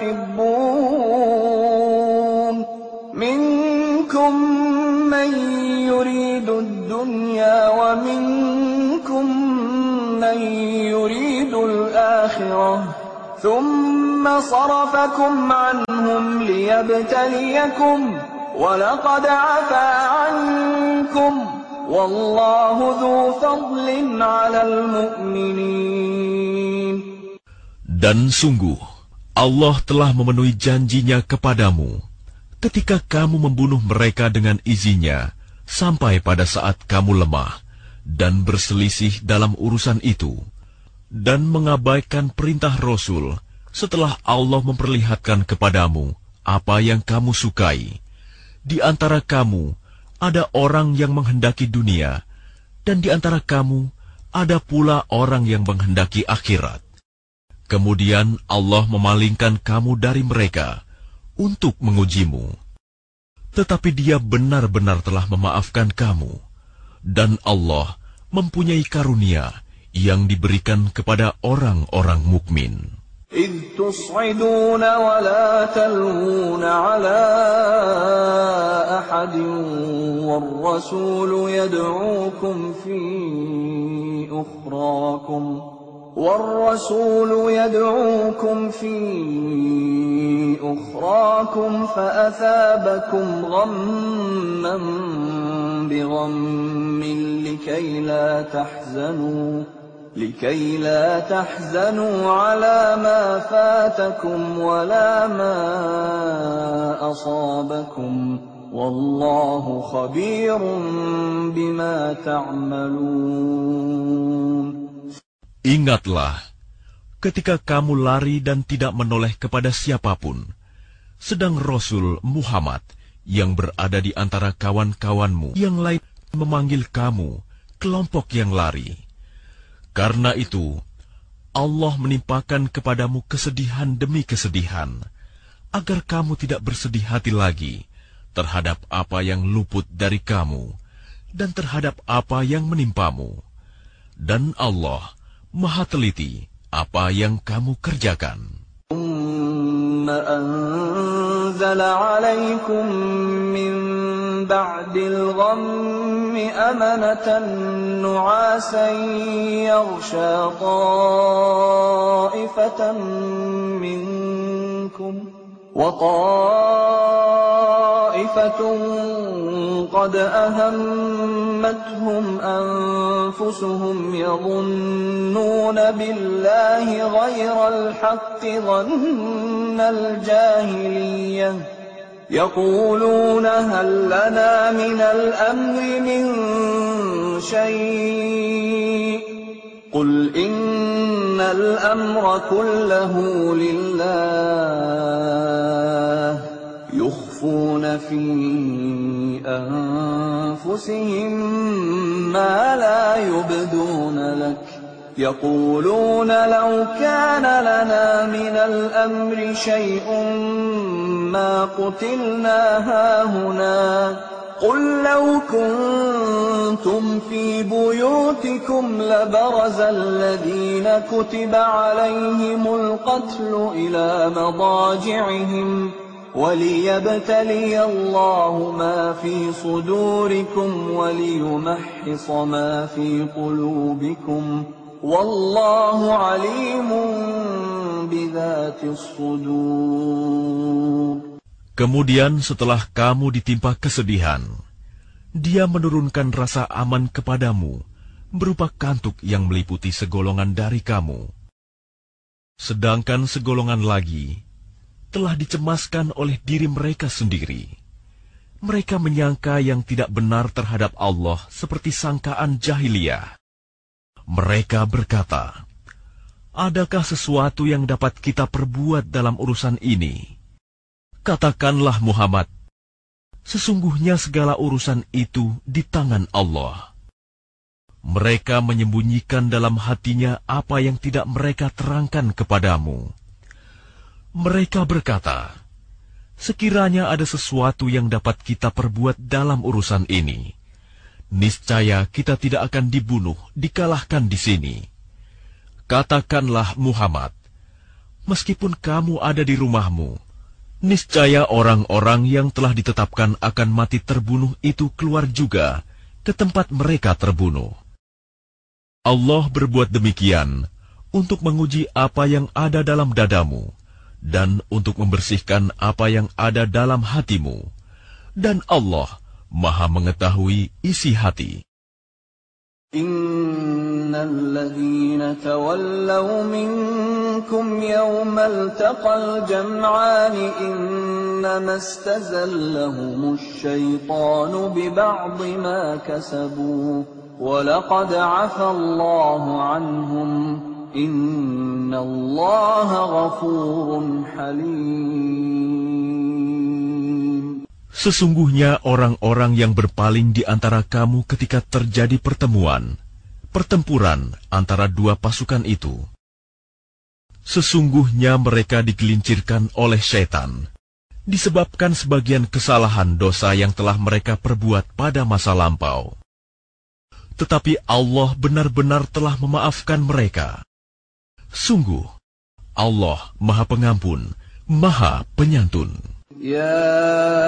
تحبون منكم من يريد الدنيا ومنكم من يريد الآخرة ثم صرفكم عنهم ليبتليكم ولقد عفا عنكم والله ذو فضل على المؤمنين. Dan sungguh Allah telah memenuhi janjinya kepadamu ketika kamu membunuh mereka dengan izinnya sampai pada saat kamu lemah dan berselisih dalam urusan itu, dan mengabaikan perintah Rasul setelah Allah memperlihatkan kepadamu apa yang kamu sukai. Di antara kamu ada orang yang menghendaki dunia, dan di antara kamu ada pula orang yang menghendaki akhirat. Kemudian Allah memalingkan kamu dari mereka untuk mengujimu. Tetapi Dia benar-benar telah memaafkan kamu, dan Allah mempunyai karunia yang diberikan kepada orang-orang mukmin. إذ تصعدون ولا تلوون على أحد والرسول يدعوكم في أخراكم والرسول يدعوكم في أخراكم فأثابكم غما بغم لكي لا تحزنوا لكي لا تحزنوا على ما فاتكم ولا ما أصابكم والله خبير بما تعملون. Ingatlah ketika kamu lari dan tidak menoleh kepada siapapun, sedang Rasul Muhammad yang berada di antara kawan-kawanmu yang lain memanggil kamu, kelompok yang lari. Karena itu, Allah menimpakan kepadamu kesedihan demi kesedihan, agar kamu tidak bersedih hati lagi terhadap apa yang luput dari kamu dan terhadap apa yang menimpamu. Dan Allah Maha teliti apa yang kamu kerjakan. أنزل عليكم من بعد الغم أمنة نعاسا يغشى طائفة منكم وطائفة قد أهمتهم أنفسهم يظنون بالله غير الحق ظن الجاهلية يقولون هل لنا من الأمر من شيء قل إن الأمر كله لله يخفون في أنفسهم ما لا يبدون لك يقولون لو كان لنا من الأمر شيء ما قتلنا هاهنا قل لو كنتم في بيوتكم لبرز الذين كتب عليهم القتل إلى مضاجعهم وليبتلي الله ما في صدوركم وليمحص ما في قلوبكم والله عليم بذات الصدور. Kemudian setelah kamu ditimpa kesedihan, Dia menurunkan rasa aman kepadamu berupa kantuk yang meliputi segolongan dari kamu. Sedangkan segolongan lagi telah dicemaskan oleh diri mereka sendiri. Mereka menyangka yang tidak benar terhadap Allah seperti sangkaan jahiliyah. Mereka berkata, adakah sesuatu yang dapat kita perbuat dalam urusan ini? Katakanlah Muhammad, sesungguhnya segala urusan itu di tangan Allah. Mereka menyembunyikan dalam hatinya apa yang tidak mereka terangkan kepadamu. Mereka berkata, sekiranya ada sesuatu yang dapat kita perbuat dalam urusan ini, niscaya kita tidak akan dibunuh, dikalahkan di sini. Katakanlah Muhammad, meskipun kamu ada di rumahmu, niscaya orang-orang yang telah ditetapkan akan mati terbunuh itu keluar juga ke tempat mereka terbunuh. Allah berbuat demikian untuk menguji apa yang ada dalam dadamu dan untuk membersihkan apa yang ada dalam hatimu. Dan Allah Maha mengetahui isi hati. Innal ladzina tawallaw minkum yawmal taqal jam'ani innama istazallahumush syaitanu bi ba'dhi ma kasabu wa laqad 'afa Allahu 'anhum innallaha ghafurun halim. Sesungguhnya orang-orang yang berpaling di antara kamu ketika terjadi pertemuan, pertempuran antara dua pasukan itu, sesungguhnya mereka digelincirkan oleh syaitan, disebabkan sebagian kesalahan dosa yang telah mereka perbuat pada masa lampau. Tetapi Allah benar-benar telah memaafkan mereka. Sungguh, Allah Maha Pengampun, Maha Penyantun. Ya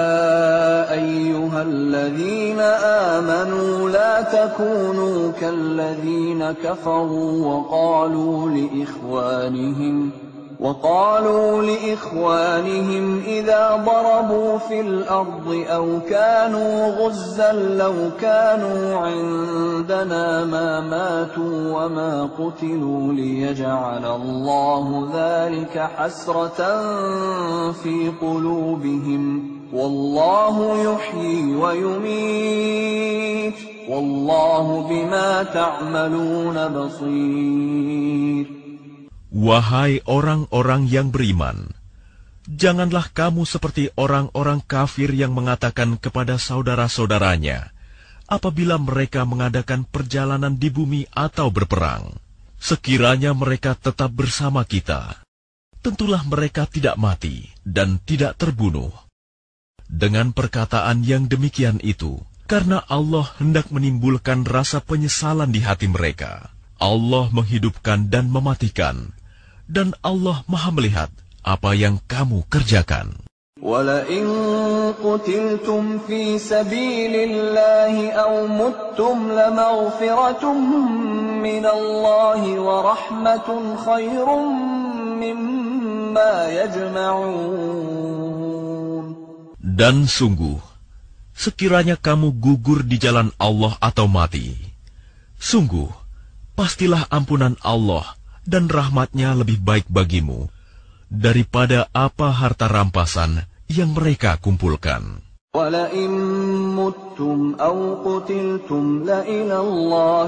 ayyuhalladzina amanu la takunu kalladzina kafaru wa qalu li ikhwanihim وقالوا لإخوانهم إذا ضربوا في الأرض أو كانوا غزا لو كانوا عندنا ما ماتوا وما قتلوا ليجعل الله ذلك حسرة في قلوبهم والله يحيي ويميت والله بما تعملون بصير. Wahai orang-orang yang beriman, janganlah kamu seperti orang-orang kafir yang mengatakan kepada saudara-saudaranya apabila mereka mengadakan perjalanan di bumi atau berperang, sekiranya mereka tetap bersama kita, tentulah mereka tidak mati dan tidak terbunuh. Dengan perkataan yang demikian itu, karena Allah hendak menimbulkan rasa penyesalan di hati mereka, Allah menghidupkan dan mematikan, dan Allah Maha melihat apa yang kamu kerjakan. وَلَئِن قُتِلْتُمْ فِي سَبِيلِ اللَّهِ أَوْ مُتُّمْ لَمَغْفِرَةٌ مِّنَ اللَّهِ وَرَحْمَةٌ خَيْرٌ مِّمَّا يَجْمَعُونَ. Dan sungguh, sekiranya kamu gugur di jalan Allah atau mati, sungguh, pastilah ampunan Allah dan rahmat-Nya lebih baik bagimu daripada apa harta rampasan yang mereka kumpulkan. وَلَئِن مُتُّمْ أَوْ قُتِلْتُمْ لَإِلَى اللَّهِ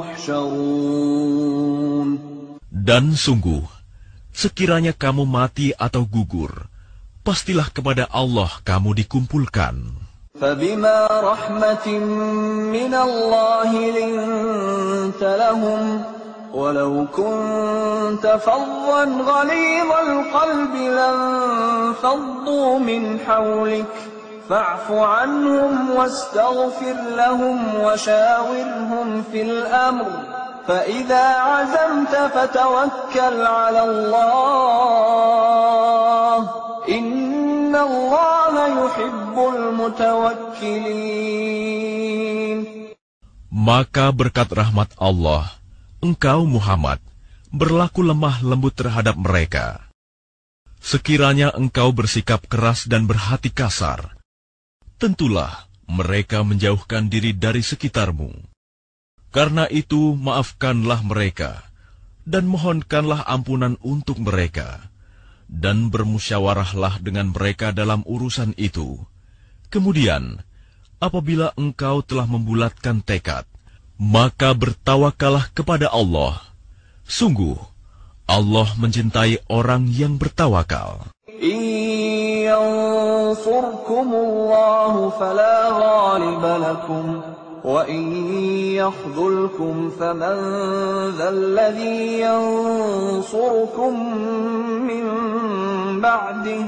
تُحْشَرُونَ. Dan sungguh, sekiranya kamu mati atau gugur, pastilah kepada Allah kamu dikumpulkan. فَبِمَا رَحْمَةٍ مِّنَ اللَّهِ لِنتَ لَهُمْ وَلَوْ كُنْتَ فَظًّا غَلِيظَ الْقَلْبِ لَانفَضُّوا مِنْ حَوْلِكَ فَاعْفُ عَنْهُمْ وَاسْتَغْفِرْ لَهُمْ وَشَاوِرْهُمْ فِي الْأَمْرِ فَإِذَا عَزَمْتَ فَتَوَكَّلْ عَلَى اللَّهِ إِنَّ اللَّهَ يُحِبُّ الْمُتَوَكِّلِينَ. Maka berkat rahmat Allah, engkau Muhammad berlaku lemah lembut terhadap mereka. Sekiranya engkau bersikap keras dan berhati kasar, tentulah mereka menjauhkan diri dari sekitarmu. Karena itu maafkanlah mereka dan mohonkanlah ampunan untuk mereka, dan bermusyawarahlah dengan mereka dalam urusan itu. Kemudian, apabila engkau telah membulatkan tekad, maka bertawakallah kepada Allah. Sungguh, Allah mencintai orang yang bertawakal. إِن يَنصُرْكُمُ اللَّهُ فَلَا غَالِبَ لَكُمْ وَإِن يَخْذُلْكُمْ فَمَنْ ذَا الَّذِي يَنصُرُكُمْ مِنْ بَعْدِهِ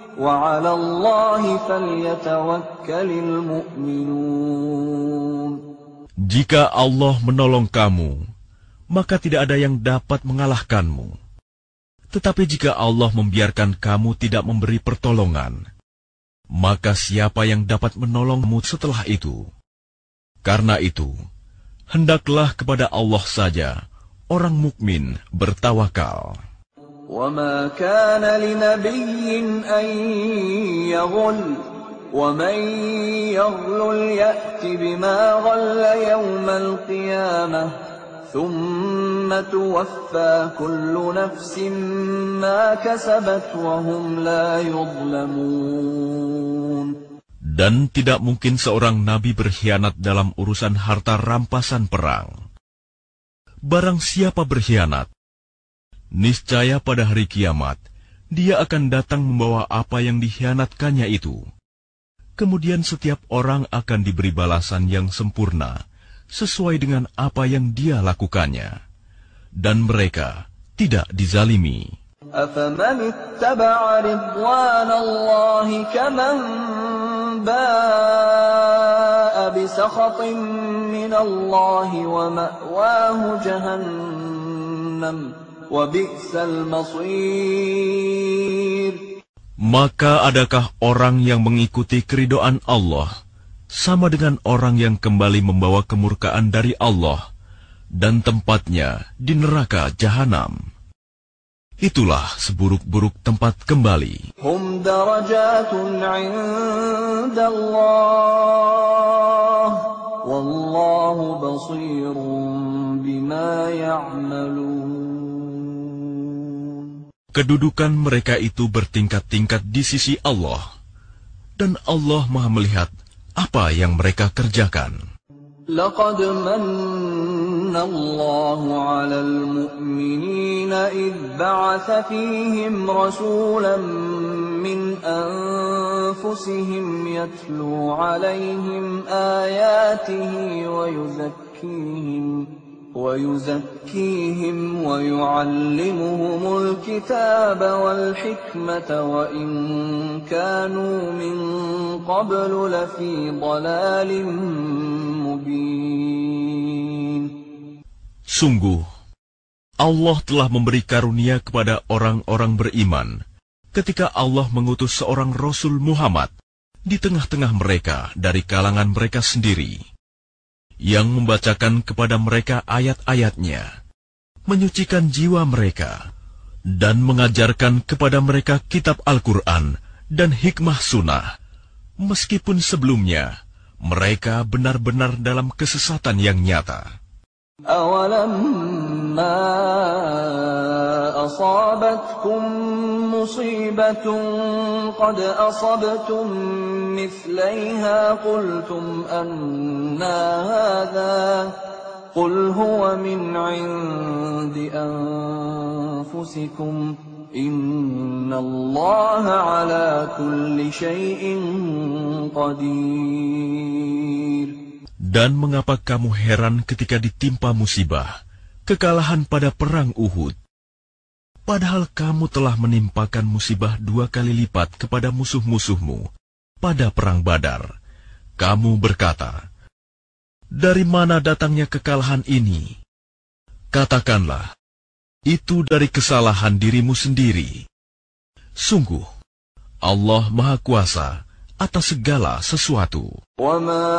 وعلى الله فليتوكل المؤمنون. Jika Allah menolong kamu, maka tidak ada yang dapat mengalahkanmu. Tetapi jika Allah membiarkan kamu tidak memberi pertolongan, maka siapa yang dapat menolongmu setelah itu? Karena itu, hendaklah kepada Allah saja orang mukmin bertawakal. وَمَا كَانَ لِنَبِيٍّ أَن يَغُلَّ وَمَن يَغْلُلْ يَأْتِ بِمَا غَلَّ يَوْمَ الْقِيَامَةِ ثُمَّ تُوَفَّى كُلُّ نَفْسٍ مَا كَسَبَتْ وَهُمْ لَا يُظْلَمُونَ. Dan tidak mungkin seorang nabi berkhianat dalam urusan harta rampasan perang. Barang siapa berkhianat, niscaya pada hari kiamat, dia akan datang membawa apa yang dikhianatkannya itu. Kemudian setiap orang akan diberi balasan yang sempurna, sesuai dengan apa yang dia lakukannya. Dan mereka tidak dizalimi. أَفَمَنِ اتَّبَعَ رِضْوَانَ اللَّهِ كَمَنْ بَاءَ بِسَخَطٍ مِّنَ اللَّهِ وَمَأْوَاهُ جَهَنَّمُ وَبِئْسَ الْمَصِيرُ. Maka adakah orang yang mengikuti keridhaan Allah sama dengan orang yang kembali membawa kemurkaan dari Allah dan tempatnya di neraka jahanam? Itulah seburuk-buruk tempat kembali. Hum darajatun 'inda Allah, wallahu basirun bima ya'malun. Kedudukan mereka itu bertingkat-tingkat di sisi Allah, dan Allah Maha melihat apa yang mereka kerjakan. لقد من الله على المؤمنين إذ بعث فيهم رسولا من أنفسهم يتلو عليهم آياته ويزكيهم ويزكيهم ويعلمهم الكتاب والحكمة وإن كانوا من قبل لفي ضلال مبين. Sungguh, Allah telah memberi karunia kepada orang-orang beriman ketika Allah mengutus seorang Rasul Muhammad di tengah-tengah mereka dari kalangan mereka sendiri, yang membacakan kepada mereka ayat-ayatnya, menyucikan jiwa mereka, dan mengajarkan kepada mereka kitab Al-Quran dan hikmah sunnah, meskipun sebelumnya mereka benar-benar dalam kesesatan yang nyata. أَوَلَمَّا أَصَابَتْكُم مُّصِيبَةٌ قَدْ أَصَبْتُم مِّثْلَيْهَا قُلْتُمْ أَنَّىٰ هَٰذَا قُلْ هُوَ مِنْ عِندِ أَنفُسِكُمْ إِنَّ اللَّهَ عَلَىٰ كُلِّ شَيْءٍ قَدِيرٌ. Dan mengapa kamu heran ketika ditimpa musibah, kekalahan pada perang Uhud? Padahal kamu telah menimpakan musibah dua kali lipat kepada musuh-musuhmu pada perang Badar. Kamu berkata, dari mana datangnya kekalahan ini? Katakanlah, itu dari kesalahan dirimu sendiri. Sungguh, Allah Maha Kuasa atas segala sesuatu. وَمَا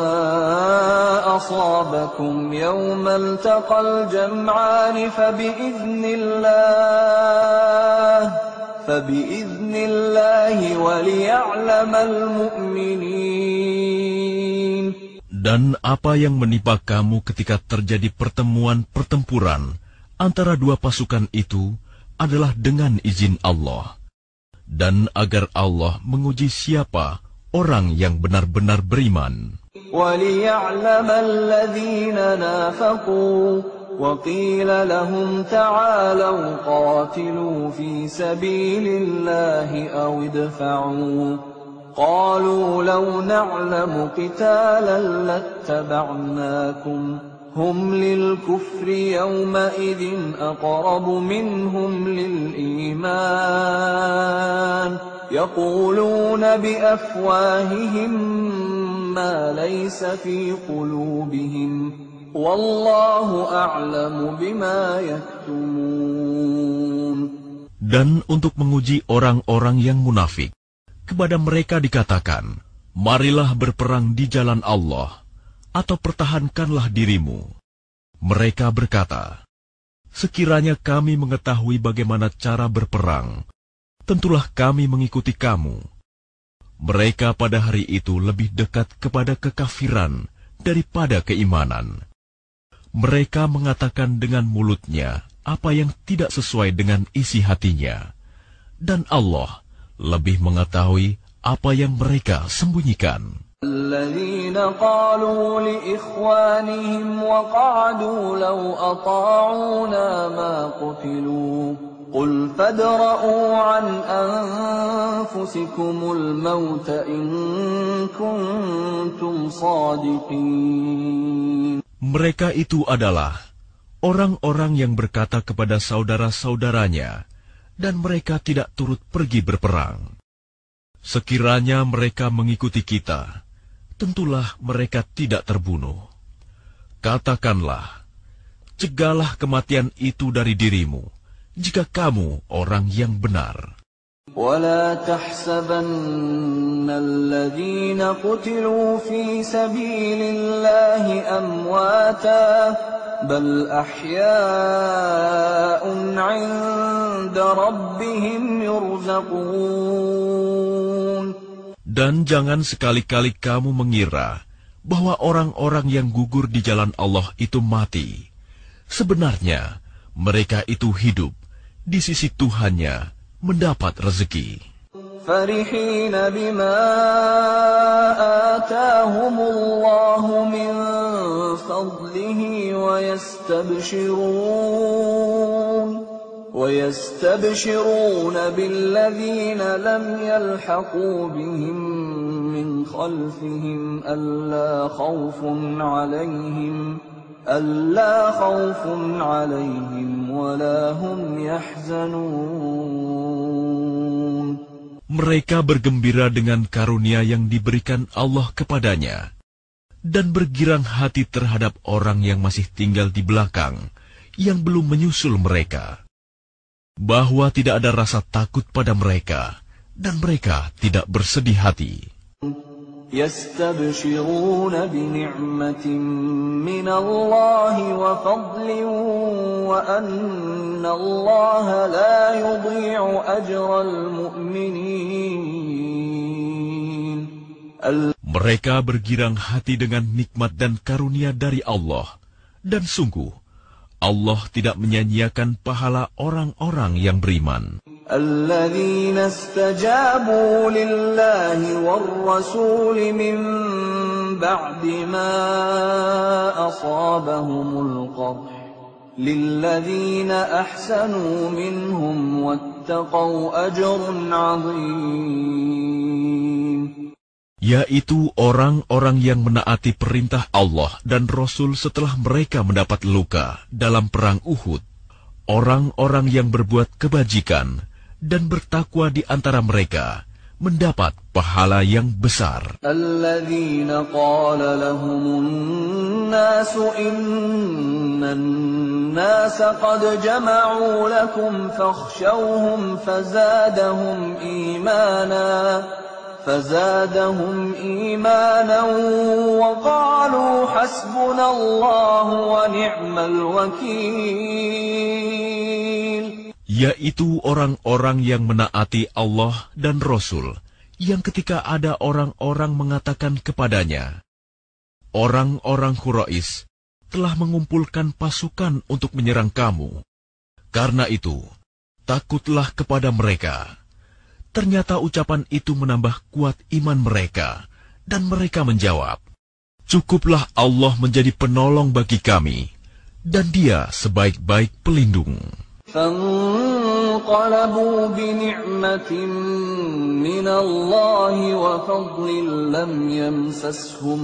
أَصَابَكُمْ يَوْمَ الْتَقَى الْجَمْعَانِ فَبِإِذْنِ اللَّهِ فَبِإِذْنِ اللَّهِ وَلِيَعْلَمَ الْمُؤْمِنِينَ. Dan apa yang menimpa kamu ketika terjadi pertemuan pertempuran antara dua pasukan itu adalah dengan izin Allah, dan agar Allah menguji siapa orang yang benar-benar beriman. وَلِيَعْلَمَ الَّذِينَ نَافَقُوا وَقِيلَ لَهُمْ تَعَالَوْا قَاتِلُوا فِي سَبِيلِ اللَّهِ أَوِ ادْفَعُوا قَالُوا لَوْ نَعْلَمُ قِتَالًا لَاتَّبَعْنَاكُمْ هُمْ لِلْكُفْرِ يَوْمَئِذٍ أَقْرَبُ مِنْهُمْ لِلْإِيمَانِ يقولون بأفواههم ما ليس في قلوبهم والله أعلم بما يكتمون. Dan untuk menguji orang-orang yang munafik, kepada mereka dikatakan, marilah berperang di jalan Allah, atau pertahankanlah dirimu. Mereka berkata, sekiranya kami mengetahui bagaimana cara berperang, tentulah kami mengikuti kamu. Mereka pada hari itu lebih dekat kepada kekafiran daripada keimanan. Mereka mengatakan dengan mulutnya apa yang tidak sesuai dengan isi hatinya. Dan Allah lebih mengetahui apa yang mereka sembunyikan. الذين قالوا لإخوانهم وقعدوا لو أطاعونا ما قتلوا قل فادرءوا عن أنفسكم الموت إن كنتم صادقين. Mereka itu adalah orang-orang yang berkata kepada saudara-saudaranya, dan mereka tidak turut pergi berperang. Sekiranya mereka mengikuti kita, tentulah mereka tidak terbunuh. Katakanlah, cegahlah kematian itu dari dirimu, jika kamu orang yang benar. ولا تحسبن الذين قتلوا في سبيل الله أمواتا بل أحياء عند ربهم يرزقون. Dan jangan sekali-kali kamu mengira bahwa orang-orang yang gugur di jalan Allah itu mati. Sebenarnya mereka itu hidup di sisi Tuhannya, mendapat rezeki. فرحين بما آتاهم الله من فضله ويستبشرون ويستبشرون بالذين لم يلحقوا بهم من خلفهم ألا خوف عليهم ألا خوف عليهم ولا هم يحزنون. Mereka bergembira dengan karunia yang diberikan Allah kepadanya, dan bergirang hati terhadap orang yang masih tinggal di belakang, yang belum menyusul mereka, bahwa tidak ada rasa takut pada mereka, dan mereka tidak bersedih hati. يستبشرون بنعمة من الله وفضل وأن الله لا يضيع أجر المؤمنين. Mereka bergirang hati dengan nikmat dan karunia dari Allah, dan sungguh Allah tidak menyanyiakan pahala orang-orang yang beriman. الذين استجابوا لله والرسول من بعد ما أصابهم القرح للذين أحسنوا منهم واتقوا أجر عظيم. Yaitu orang-orang yang menaati perintah Allah dan Rasul setelah mereka mendapat luka dalam perang Uhud. Orang-orang yang berbuat kebajikan dan bertakwa di antara mereka mendapat pahala yang besar. Alladzina qala lahumun nasu innan nasa qad jama'u lakum fakhshawhum fazadahum imana فزادهم إيمانا وقالوا حسبنا الله ونعم الوكيل. Yaitu orang-orang yang menaati Allah dan Rasul, yang ketika ada orang-orang mengatakan kepadanya, orang-orang Quraisy telah mengumpulkan pasukan untuk menyerang kamu. Karena itu, takutlah kepada mereka. Ternyata ucapan itu menambah kuat iman mereka, dan mereka menjawab, cukuplah Allah menjadi penolong bagi kami, dan Dia sebaik-baik pelindung. فانقلبوا بنعمة من الله وفضل لم يمسسهم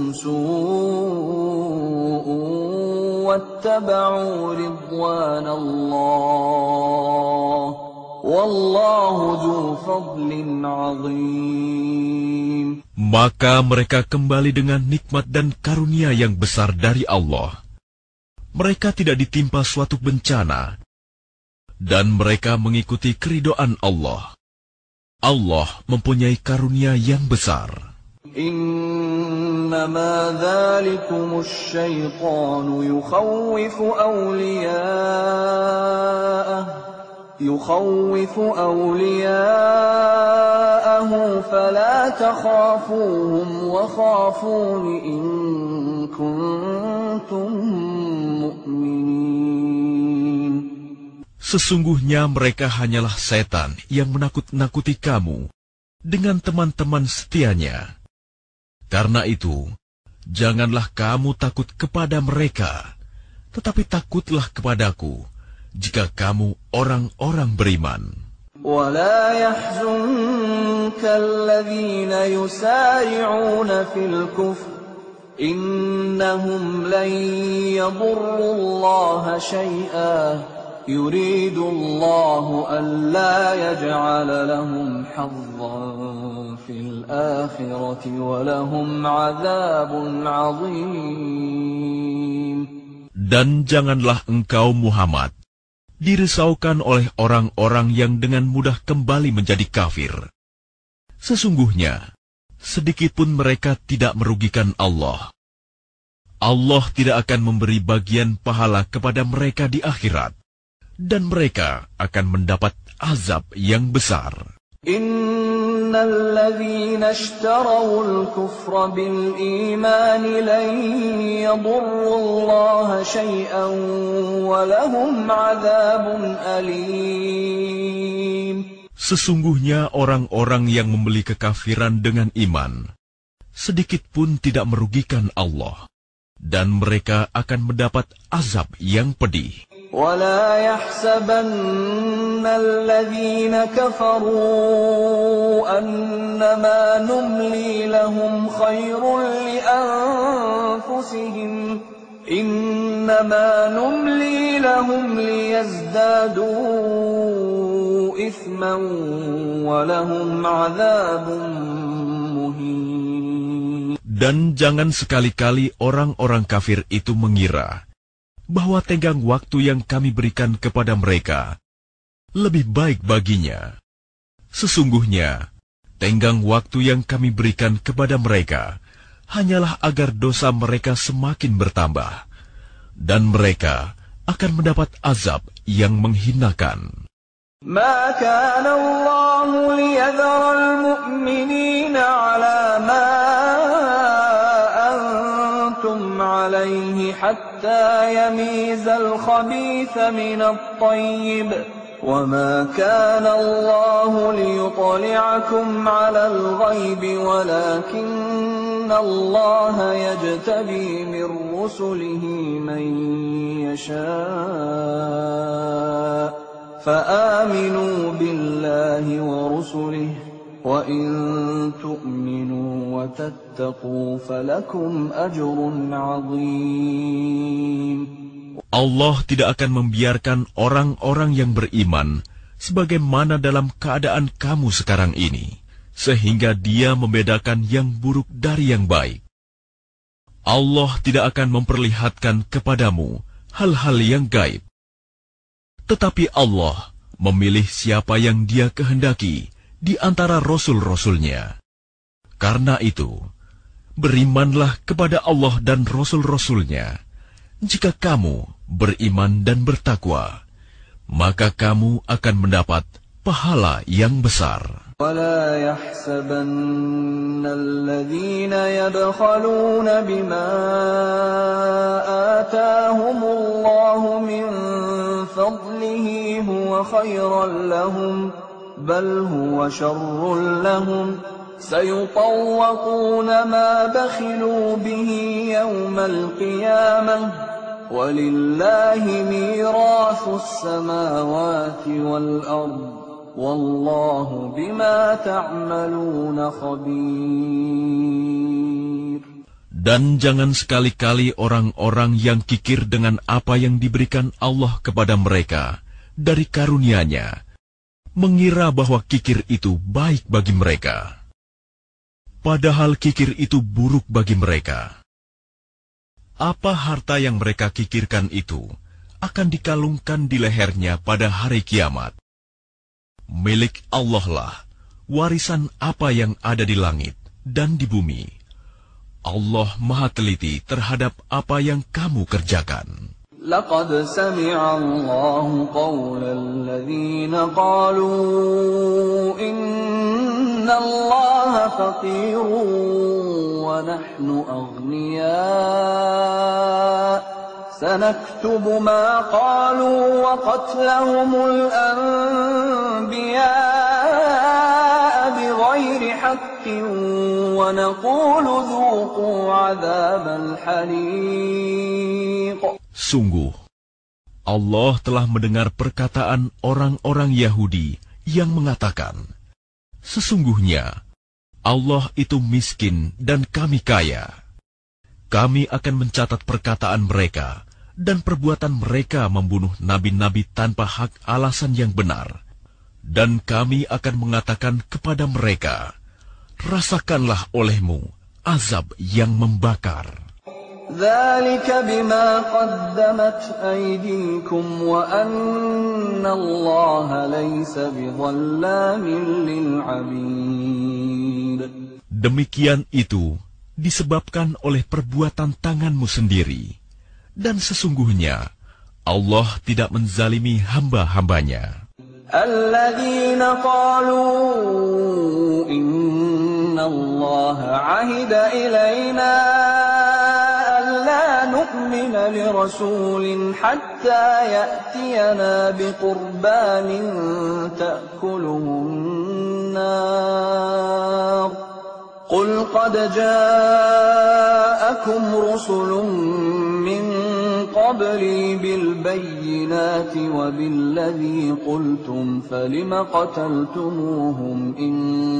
سوء واتبعوا رضوان الله wallahu dzu fadlin 'adzim. Maka mereka kembali dengan nikmat dan karunia yang besar dari Allah. Mereka tidak ditimpa suatu bencana, dan mereka mengikuti keridhaan Allah. Allah mempunyai karunia yang besar. Innama dzalikumus syaitanu yukhawwifu awliya'ah yukhawwifu awliya'ahu fala takhafuhum wa khafuni in kuntum mu'minin. Sesungguhnya mereka hanyalah setan yang menakut-nakuti kamu dengan teman-teman setianya. Karena itu, janganlah kamu takut kepada mereka, tetapi takutlah kepadaku jika kamu orang-orang beriman. وَلَا يَحْزُنكَ الَّذِينَ يُسَارِعُونَ فِي الْكُفْرِ إِنَّهُمْ لَن يَضُرُّوا اللَّهَ شَيْئًا يُرِيدُ اللَّهُ أَلَّا يَجْعَلَ لَهُمْ حَظًّا فِي الْآخِرَةِ وَلَهُمْ عَذَابٌ عَظِيمٌ. Dan janganlah engkau Muhammad dirisaukan oleh orang-orang yang dengan mudah kembali menjadi kafir. Sesungguhnya, sedikitpun mereka tidak merugikan Allah. Allah tidak akan memberi bagian pahala kepada mereka di akhirat, dan mereka akan mendapat azab yang besar. Innal ladzina ishtarawul kufra bil iman lan yadurrullaha syai'an wa lahum 'adzabun alim. Sesungguhnya orang-orang yang membeli kekafiran dengan iman sedikit pun tidak merugikan Allah, dan mereka akan mendapat azab yang pedih. وَلَا يَحْسَبَنَّ الَّذِينَ كَفَرُوا أَنَّمَا نُمْلِي لَهُمْ خَيْرٌ لِأَنفُسِهِمْ إِنَّمَا نُمْلِي لَهُمْ لِيَزْدَادُوا إِثْمًا وَلَهُمْ عَذَابٌ مُهِينٌ. Dan jangan sekali-kali orang-orang kafir itu mengira bahwa tenggang waktu yang kami berikan kepada mereka lebih baik baginya. Sesungguhnya, tenggang waktu yang kami berikan kepada mereka hanyalah agar dosa mereka semakin bertambah, dan mereka akan mendapat azab yang menghinakan. Ma kana Allahu liyadhara al-mu'minina ala ma عليه حتى يميز الخبيث من الطيب وما كان الله ليطلعكم على الغيب ولكن الله يجتبي من رسله من يشاء فآمنوا بالله ورسله وَإِن تُؤْمِنُوا وَتَتَّقُوا فَلَكُمْ أَجْرٌ عَظِيمٌ. Allah tidak akan membiarkan orang-orang yang beriman sebagaimana dalam keadaan kamu sekarang ini, sehingga Dia membedakan yang buruk dari yang baik. Allah tidak akan memperlihatkan kepadamu hal-hal yang gaib. Tetapi Allah memilih siapa yang Dia kehendaki di antara rasul-rasulnya. Karena itu, berimanlah kepada Allah dan rasul-rasulnya. Jika kamu beriman dan bertakwa, maka kamu akan mendapat pahala yang besar. وَلَا يَحْسَبَنَّ الَّذِينَ يَبْخَلُونَ بِمَا آتَاهُمُ اللَّهُ مِنْ فَضْلِهِ هُوَ خَيْرًا لَهُمْ بل هو شر لهم سيطوقون ما بخلوا به يوم القيامة ولله ميراث السماوات والأرض والله بما تعملون خبير. Dan jangan sekali-kali orang-orang yang kikir dengan apa yang diberikan Allah kepada mereka dari karunia-Nya mengira bahwa kikir itu baik bagi mereka. Padahal kikir itu buruk bagi mereka. Apa harta yang mereka kikirkan itu akan dikalungkan di lehernya pada hari kiamat. Milik Allah lah warisan apa yang ada di langit dan di bumi. Allah Maha Teliti terhadap apa yang kamu kerjakan. لقد سمع الله قول الذين قالوا إن الله فقير ونحن أغنياء سنكتب ما قالوا وقتلهم الأنبياء بغير حق ونقول ذوقوا عذاب الحريق. Sungguh, Allah telah mendengar perkataan orang-orang Yahudi yang mengatakan, sesungguhnya Allah itu miskin dan kami kaya. Kami akan mencatat perkataan mereka dan perbuatan mereka membunuh nabi-nabi tanpa hak alasan yang benar. Dan kami akan mengatakan kepada mereka, rasakanlah olehmu azab yang membakar. ذلك بما قدمت أيديكم وأن الله ليس بظلام للعبيد. Demikian itu disebabkan oleh perbuatan tanganmu sendiri, dan sesungguhnya Allah tidak menzalimi hamba-hambanya. الذين قالوا إن الله عهد إلينا نؤمن لرسول حتى يأتينا بقربان تأكله النار قل قد جاءكم رسل من قبلي بالبينات وبالذي قلتم فلم قتلتموهم إن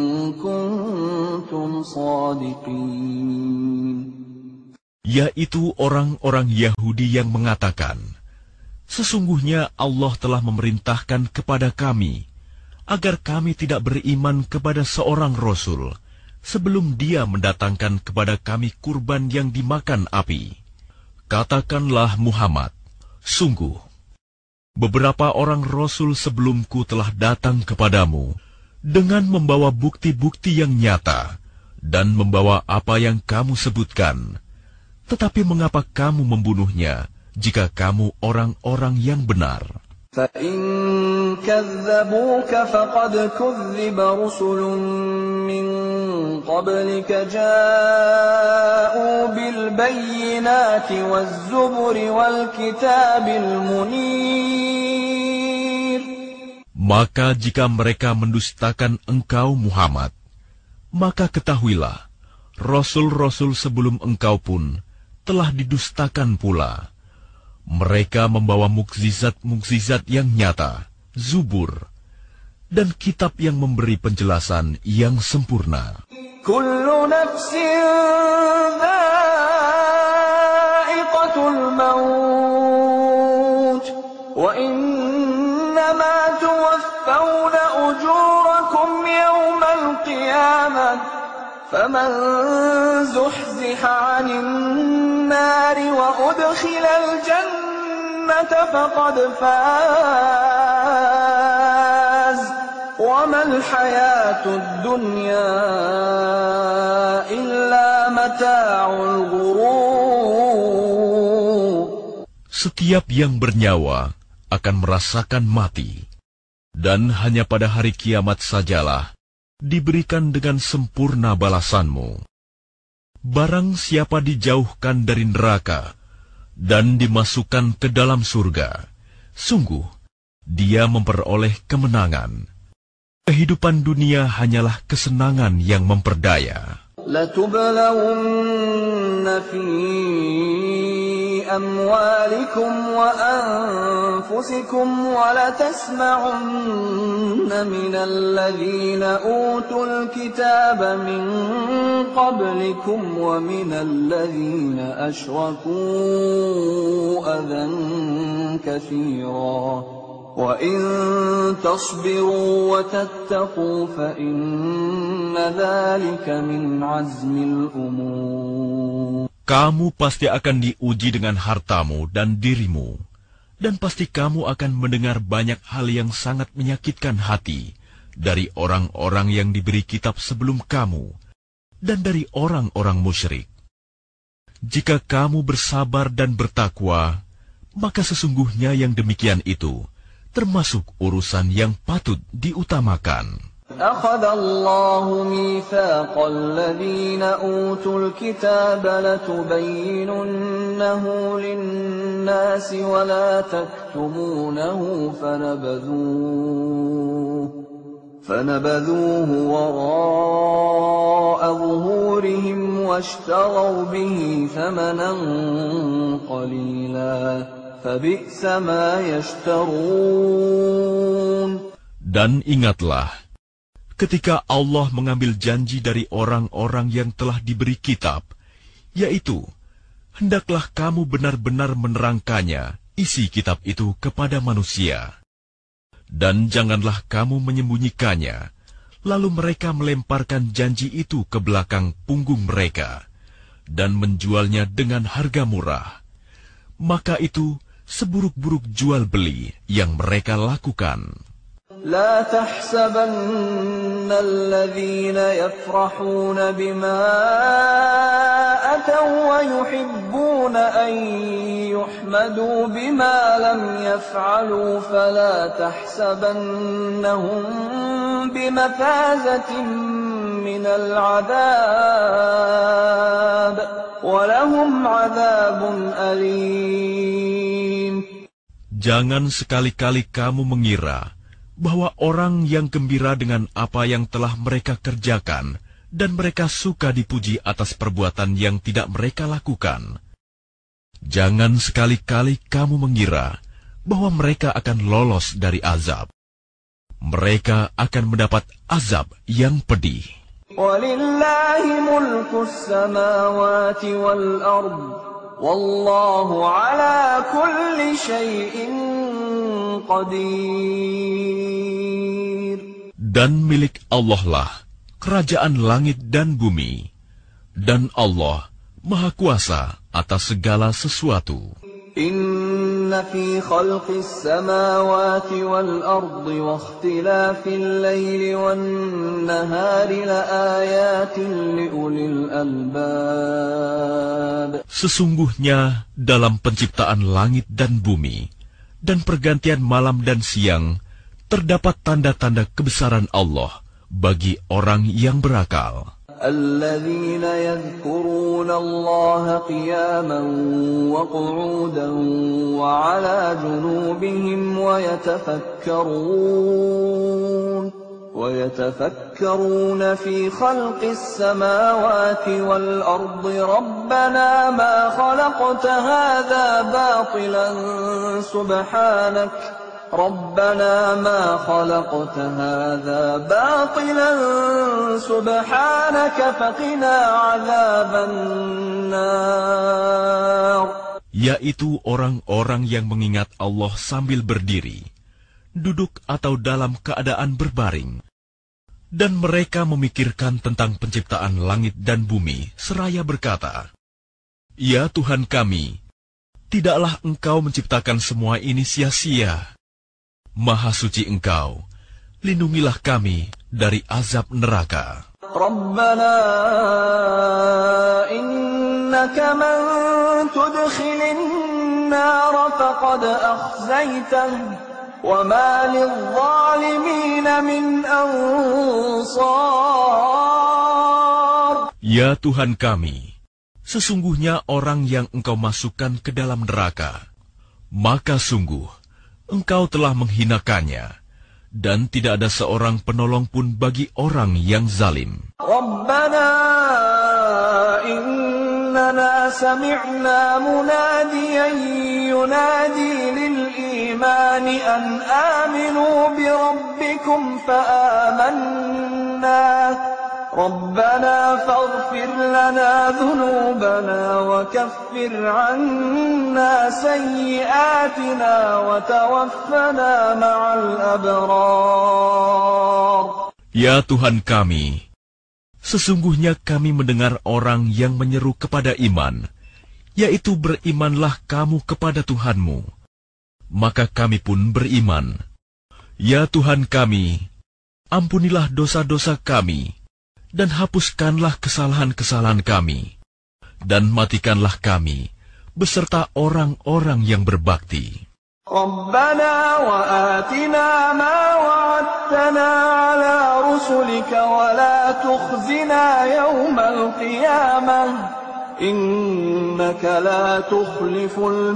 كنتم صادقين. Yaitu orang-orang Yahudi yang mengatakan, sesungguhnya Allah telah memerintahkan kepada kami agar kami tidak beriman kepada seorang Rasul sebelum dia mendatangkan kepada kami kurban yang dimakan api. Katakanlah Muhammad, sungguh, beberapa orang Rasul sebelumku telah datang kepadamu dengan membawa bukti-bukti yang nyata dan membawa apa yang kamu sebutkan. Tetapi mengapa kamu membunuhnya jika kamu orang-orang yang benar? فَإِن كَذَّبُوكَ فَقَدْ كُذِّبَ رُسُلٌ مِّن قَبْلِكَ جَاءُوا بِالْبَيِّنَاتِ وَالزُّبُرِ وَالْكِتَابِ الْمُنِيرِ. Maka jika mereka mendustakan engkau Muhammad, maka ketahuilah, Rasul-Rasul sebelum engkau pun telah didustakan pula. Mereka membawa mukjizat-mukjizat yang nyata, Zubur, dan kitab yang memberi penjelasan yang sempurna. Kullu nafsin dha'iqatul maut, wa innama tuwaffawna ujurakum yawmal qiyamah. فمن زحزح عن النار وأدخل الجنة فقد فاز وما الحياة الدنيا إلا متاع الغرور. Setiap yang bernyawa akan merasakan mati, dan hanya pada hari kiamat sajalah diberikan dengan sempurna balasanmu. Barang siapa dijauhkan dari neraka dan dimasukkan ke dalam surga, sungguh dia memperoleh kemenangan. Kehidupan dunia hanyalah kesenangan yang memperdaya. لَتُبْلَوُنَّ فِي أَمْوَالِكُمْ وَأَنفُسِكُمْ وَلَتَسْمَعُنَّ مِنَ الَّذِينَ أُوتُوا الْكِتَابَ مِنْ قَبْلِكُمْ وَمِنَ الَّذِينَ أَشْرَكُوا أَذًى كَثِيرًا وَإِن تَصْبِرُوا وَتَتَّقُوا فَإِنَّ ذَلِكَ مِنْ عَزْمِ الْأُمُورِ. Kamu pasti akan diuji dengan hartamu dan dirimu, dan pasti kamu akan mendengar banyak hal yang sangat menyakitkan hati dari orang-orang yang diberi kitab sebelum kamu, dan dari orang-orang musyrik. Jika kamu bersabar dan bertakwa, maka sesungguhnya yang demikian itu termasuk urusan yang patut diutamakan. أخذ الله ميثاق الذين أوتوا الكتاب لتبيننه للناس ولا تكتمونه فنبذوه فنبذوه وراء ظهورهم واشتروا به ثمنا قليلا فبئس ما يشترون. Dan ingatlah, ketika Allah mengambil janji dari orang-orang yang telah diberi kitab, yaitu, hendaklah kamu benar-benar menerangkannya, isi kitab itu kepada manusia. Dan janganlah kamu menyembunyikannya, lalu mereka melemparkan janji itu ke belakang punggung mereka, dan menjualnya dengan harga murah. Maka itu seburuk-buruk jual beli yang mereka lakukan. لا تحسبن الذين يفرحون بما أتوا ويحبون أن يحمدوا بما لم يفعلوا فلا تحسبنهم بمفازة من العذاب ولهم عذاب أليم. Jangan sekali-kali kamu mengira bahwa orang yang gembira dengan apa yang telah mereka kerjakan dan mereka suka dipuji atas perbuatan yang tidak mereka lakukan. Jangan sekali-kali kamu mengira bahwa mereka akan lolos dari azab. Mereka akan mendapat azab yang pedih. وَلِلَّهِ مُلْكُ السَّمَاوَاتِ وَالْأَرْضِ وَاللَّهُ عَلَى كُلِّ شَيْءٍ قَدِيرٌ. Dan milik Allah lah kerajaan langit dan bumi, dan Allah Maha Kuasa atas segala sesuatu. Inna fi khalqis samawati wal ardi wa ikhtilafil laili wan nahari laayatin liulil albab. Sesungguhnya dalam penciptaan langit dan bumi dan pergantian malam dan siang terdapat tanda-tanda kebesaran Allah bagi orang yang berakal. الذين يذكرون الله قياما وقعودا وعلى جنوبهم ويتفكرون ويتفكرون في خلق السماوات والأرض ربنا ما خلقت هذا باطلا سبحانك ربنا ما خلقت هذا باطلا سبحانك فقنا عذاب النار. Yaitu orang-orang yang mengingat Allah sambil berdiri, duduk atau dalam keadaan berbaring. Dan mereka memikirkan tentang penciptaan langit dan bumi seraya berkata, "Ya Tuhan kami, tidaklah Engkau menciptakan semua ini sia-sia. Maha suci Engkau, lindungilah kami dari azab neraka." Rabbana innaka man tudkhilin nar faqad akhzaytah wa ma lidh-dhalimin min ansar. Ya Tuhan kami, sesungguhnya orang yang Engkau masukkan ke dalam neraka, maka sungguh Engkau telah menghinakannya, dan tidak ada seorang penolong pun bagi orang yang zalim. Rabbana innana sami'na munadiyan yunadi lil imani an aminu bi rabbikum fa amanna ربنا فاغفر لنا ذنوبنا وكفر عنا سيئاتنا وتوفنا مع الأبرار. Ya Tuhan kami, sesungguhnya kami mendengar orang yang menyeru kepada iman, yaitu berimanlah kamu kepada Tuhanmu. Maka kami pun beriman. Ya Tuhan kami, ampunilah dosa-dosa kami, dan hapuskanlah kesalahan-kesalahan kami, dan matikanlah kami beserta orang-orang yang berbakti. Rabbana wa atina ma wa'adtana ala rusulika wa la tukhzina yawmal qiyamah innaka la tukhliful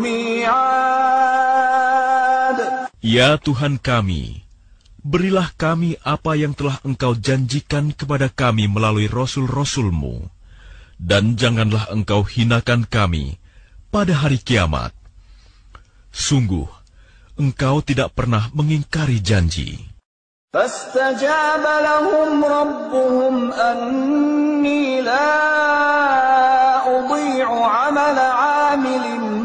mi'ad. Ya Tuhan kami, berilah kami apa yang telah Engkau janjikan kepada kami melalui Rasul-Rasul-Mu, dan janganlah Engkau hinakan kami pada hari kiamat. Sungguh, Engkau tidak pernah mengingkari janji. فاستجاب لهم ربهم أني لا أضيع عمل عامل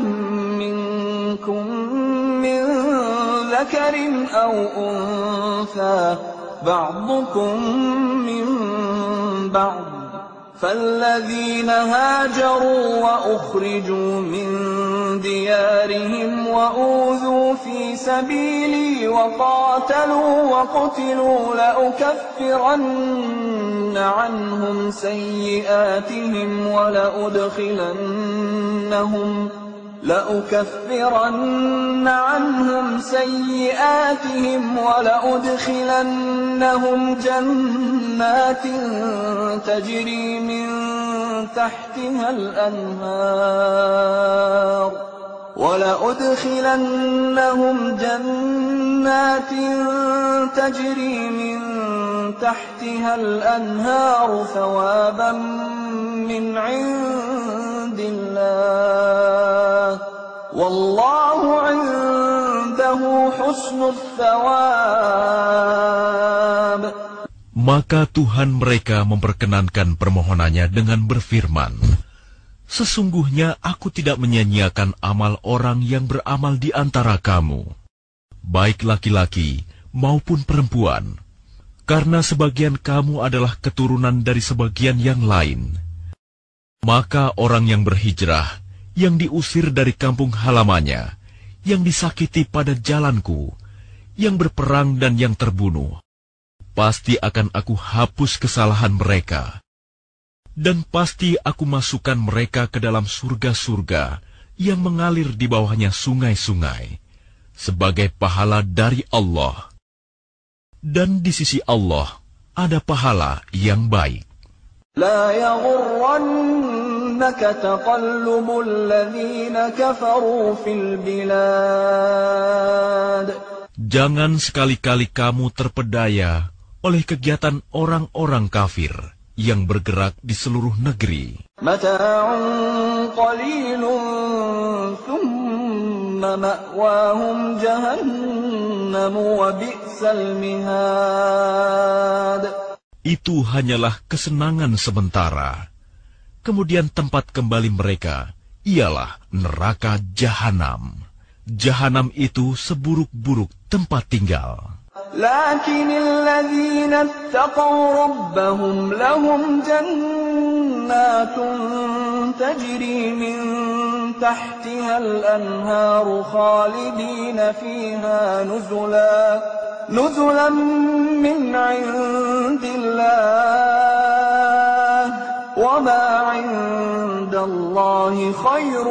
منكم من ذكر أو أنثى بعضكم من بعض فالذين هاجروا وأخرجوا من ديارهم وأوذوا في سبيلي وقاتلوا وقتلوا لأكفرن عنهم سيئاتهم ولأدخلنهم لأكفرن عنهم سيئاتهم ولأدخلنهم جنات تجري من تحتها الأنهار ولأدخلنهم جنات تجري من تحتها الأنهار ثوابا من عند الله والله عنده حسن الثواب. Maka Tuhan mereka memperkenankan permohonannya dengan berfirman, sesungguhnya aku tidak menyia-nyiakan amal orang yang beramal di antara kamu, baik laki-laki maupun perempuan, karena sebagian kamu adalah keturunan dari sebagian yang lain. Maka orang yang berhijrah, yang diusir dari kampung halamannya, yang disakiti pada jalanku, yang berperang dan yang terbunuh, pasti akan aku hapus kesalahan mereka. Dan pasti aku masukkan mereka ke dalam surga-surga yang mengalir di bawahnya sungai-sungai, sebagai pahala dari Allah. Dan di sisi Allah ada pahala yang baik. لا يغرنك تقلب الذين كفروا في البلاد. Jangan sekali-kali kamu terpedaya oleh kegiatan orang-orang kafir yang bergerak di seluruh negeri. متاع قليل ثم مأواهم جهنم وبئس المهاد. Itu hanyalah kesenangan sementara. Kemudian tempat kembali mereka ialah neraka Jahanam. Jahanam itu seburuk-buruk tempat tinggal. لكن الذين اتقوا ربهم لهم جنات تجري من تحتها الأنهار خالدين فيها نزلا نزلا من عند الله وما عند الله خير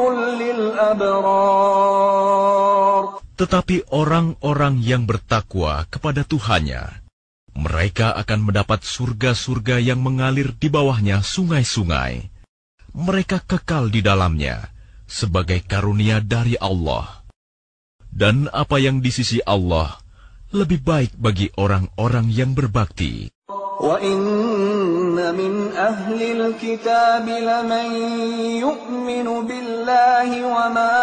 للأبرار. Tetapi orang-orang yang bertakwa kepada Tuhannya, mereka akan mendapat surga-surga yang mengalir di bawahnya sungai-sungai. Mereka kekal di dalamnya sebagai karunia dari Allah. Dan apa yang di sisi Allah lebih baik bagi orang-orang yang berbakti. وَإِنَّ مِنْ أَهْلِ الْكِتَابِ لَمَنْ يُؤْمِنُ بِاللَّهِ وَمَا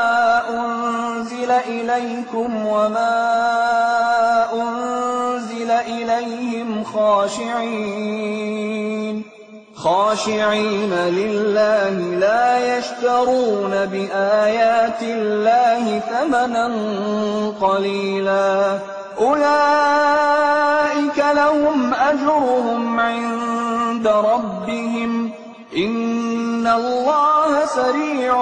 أُنْزِلَ إِلَيْكُمْ وَمَا أُنْزِلَ إليهم خاشعين خاشعين لله لا يشترون بآيات الله ثمنا قليلا أولئك لهم أجرهم عند ربهم إن الله سريع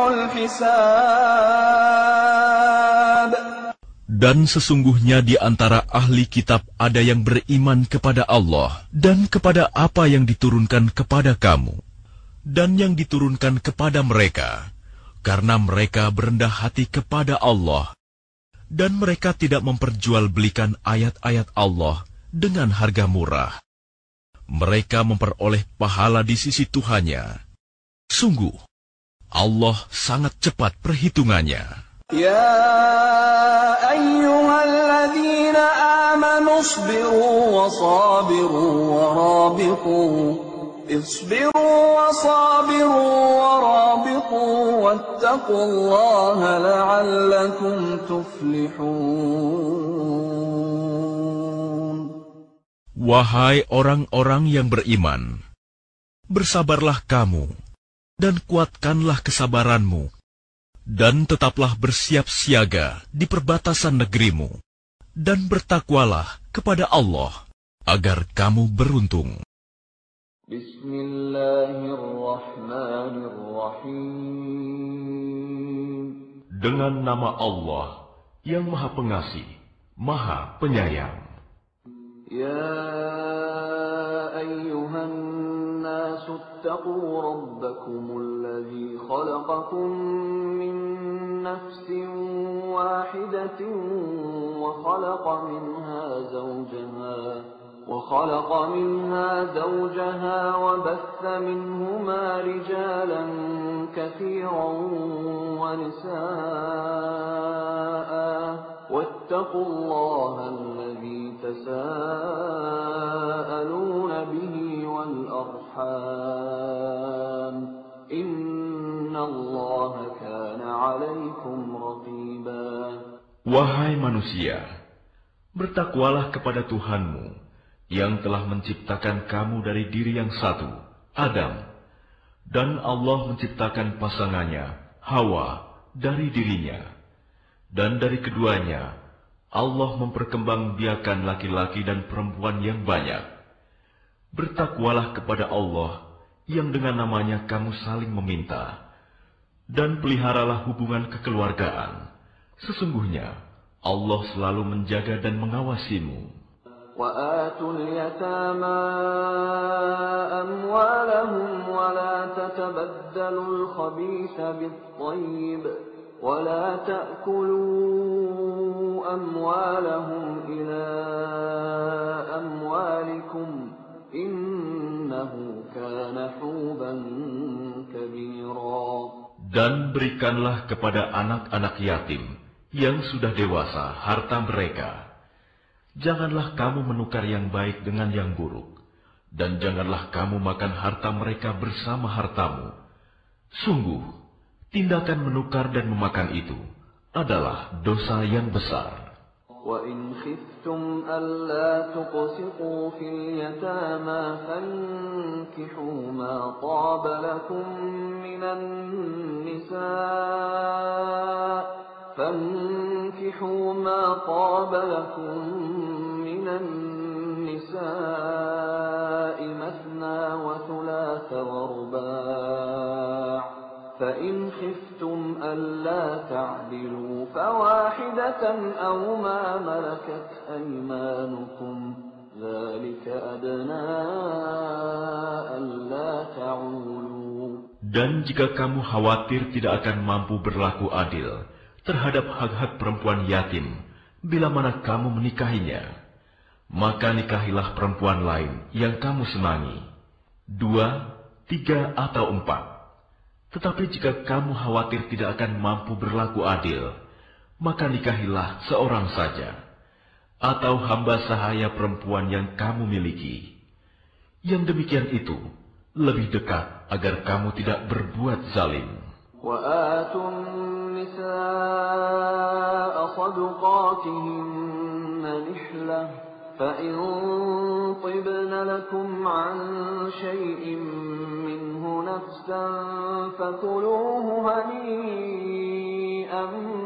الحساب. Dan sesungguhnya di antara ahli kitab ada yang beriman kepada Allah dan kepada apa yang diturunkan kepada kamu dan yang diturunkan kepada mereka, karena mereka berendah hati kepada Allah dan mereka tidak memperjualbelikan ayat-ayat Allah dengan harga murah. Mereka memperoleh pahala di sisi Tuhannya. Sungguh, Allah sangat cepat perhitungannya. يا أيها الذين آمنوا اصبروا وصابروا ورابطوا اصبروا وصابروا ورابطوا واتقوا الله لعلكم تفلحون. Wahai orang-orang yang beriman, bersabarlah kamu dan kuatkanlah kesabaranmu. Dan tetaplah bersiap siaga di perbatasan negerimu, dan bertakwalah kepada Allah, agar kamu beruntung. Bismillahirrahmanirrahim. Dengan nama Allah yang Maha Pengasih, Maha Penyayang. Ya ayyuhan nasu attaqu rabbakumul ladzi khalaqakum min nafsin wahidatin wa khalaqa minha zawjaha wa khalaqa minha zawjaha wa batha minhuma rijalan katsiran wa nisaa واتقوا الله الذي تساءلون به والأرحام إن الله كان عليكم رقيبا. Wahai manusia, bertakwalah kepada Tuhanmu yang telah menciptakan kamu dari diri yang satu, Adam, dan Allah menciptakan pasangannya, Hawa, dari dirinya. Dan dari keduanya, Allah memperkembangbiakan laki-laki dan perempuan yang banyak. Bertakwalah kepada Allah yang dengan namanya kamu saling meminta. Dan peliharalah hubungan kekeluargaan. Sesungguhnya, Allah selalu menjaga dan mengawasimu. وَآتُوا الْيَتَامَى أَمْوَالَهُمْ وَلَا تَتَبَدَّلُوا الْخَبِيثَ بِالطَّيِّبِ ولا تأكلوا أموالهم إلى أموالكم إنه كان حوبا كبيرا. Dan berikanlah kepada anak-anak yatim yang sudah dewasa harta mereka. Janganlah kamu menukar yang baik dengan yang buruk, dan janganlah kamu makan harta mereka bersama hartamu. Sungguh, tindakan menukar dan memakan itu adalah dosa yang besar. وَإِنْ خِفْتُمْ أَلَّا تُقْسِطُوا فِي الْيَتَامَى فَانكِحُوا مَا طَابَ لَكُم مِّنَ النِّسَاءِ فَانكِحُوا مَا طَابَ لَكُم مِّنَ النِّسَاءِ مَثْنَىٰ وَثُلَاثَ وَرُبَاعَ فَإِنْ خِفْتُمْ أَلَّا تَعْدِلُوا فَوَاحِدَةً أَوْ مَا مَلَكَتْ أَيْمَانُكُمْ ذَلِكَ أَدْنَىٰ أَلَّا تَعُولُوا. Dan jika kamu khawatir tidak akan mampu berlaku adil terhadap hak-hak perempuan yatim bila mana kamu menikahinya, maka nikahilah perempuan lain yang kamu senangi, dua, tiga, atau empat. Tetapi jika kamu khawatir tidak akan mampu berlaku adil, maka nikahilah seorang saja, atau hamba sahaya perempuan yang kamu miliki. Yang demikian itu lebih dekat agar kamu tidak berbuat zalim. وَآتُوا النِّسَاءَ صَدُقَاتِهِنَّ نِحْلَةً فإن طبن لكم عن شيء منه نفسا فكلوه هنيئا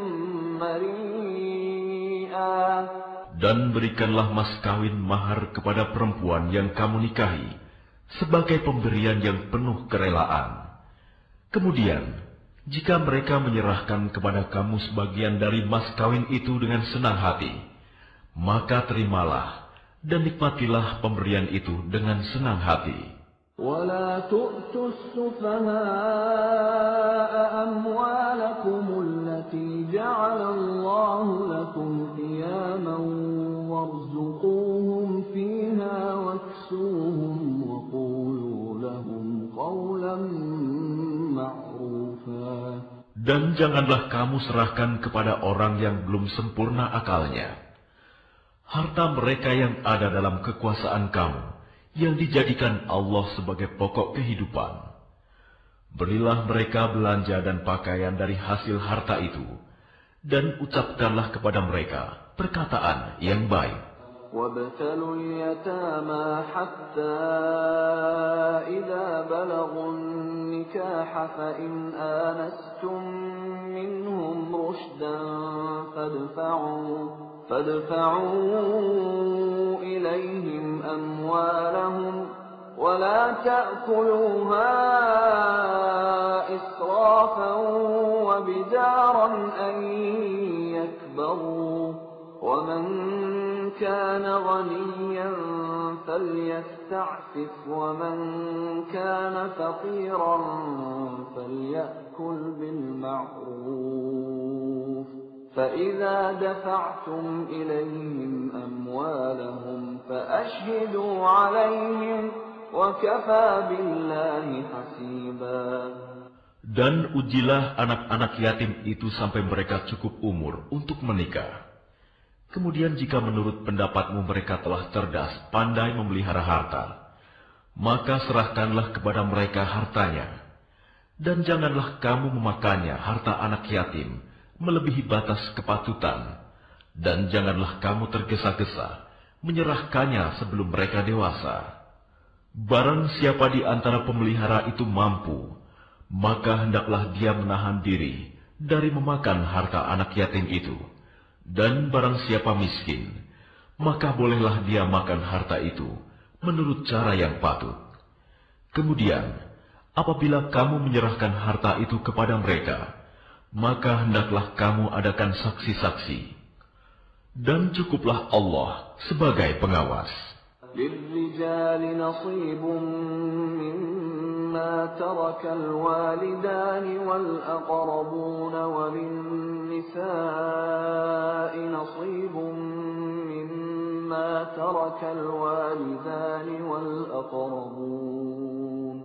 مريئا. Dan berikanlah mas kawin mahar kepada perempuan yang kamu nikahi sebagai pemberian yang penuh kerelaan. Kemudian, jika mereka menyerahkan kepada kamu sebagian dari mas kawin itu dengan senang hati, maka terimalah dan nikmatilah pemberian itu dengan senang hati. وَلَا تُؤْتُوا السُّفَهَاءَ أَمْوَالَكُمُ الَّتِي جَعَلَ اللَّهُ لَكُمْ قِيَامًا وَارْزُقُوهُمْ فِيهَا وَاكْسُوهُمْ وَقُولُوا لَهُمْ قَوْلًا مَّعْرُوفًا. Dan janganlah kamu serahkan kepada orang yang belum sempurna akalnya harta mereka yang ada dalam kekuasaan kamu, yang dijadikan Allah sebagai pokok kehidupan. Berilah mereka belanja dan pakaian dari hasil harta itu, dan ucapkanlah kepada mereka perkataan yang baik. وَابْتَلُوا الْيَتَامَى حَتَّى إِذَا بَلَغُوا النِّكَاحَ فَإِنْ آنَسْتُمْ مِنْهُمْ رُشْدًا فَادْفَعُوا فادفعوا إليهم أموالهم ولا تأكلوها إسرافا وبدارا أن يكبروا ومن كان غنيا فليستعفف ومن كان فقيرا فليأكل بالمعروف فإذا دفعتم إليهم أموالهم فأشهدوا عليهم وكفى بالله حسيبا. Dan ujilah anak-anak yatim itu sampai mereka cukup umur untuk menikah. Kemudian jika menurut pendapatmu mereka telah cerdas, pandai memelihara harta, maka serahkanlah kepada mereka hartanya. Dan janganlah kamu memakannya harta anak yatim melebihi batas kepatutan, dan janganlah kamu tergesa-gesa menyerahkannya sebelum mereka dewasa. Barang siapa di antara pemelihara itu mampu, maka hendaklah dia menahan diri dari memakan harta anak yatim itu. Dan barang siapa miskin, maka bolehlah dia makan harta itu menurut cara yang patut. Kemudian, apabila kamu menyerahkan harta itu kepada mereka, maka hendaklah kamu adakan saksi-saksi. Dan cukuplah Allah sebagai pengawas. لِلرِّجَالِ نَصِيبٌ مِّمَّا تَرَكَ الْوَالِدَانِ وَالْأَقْرَبُونَ وَلِلنِّسَاءِ نَصِيبٌ مِّمَّا تَرَكَ الْوَالِدَانِ وَالْأَقْرَبُونَ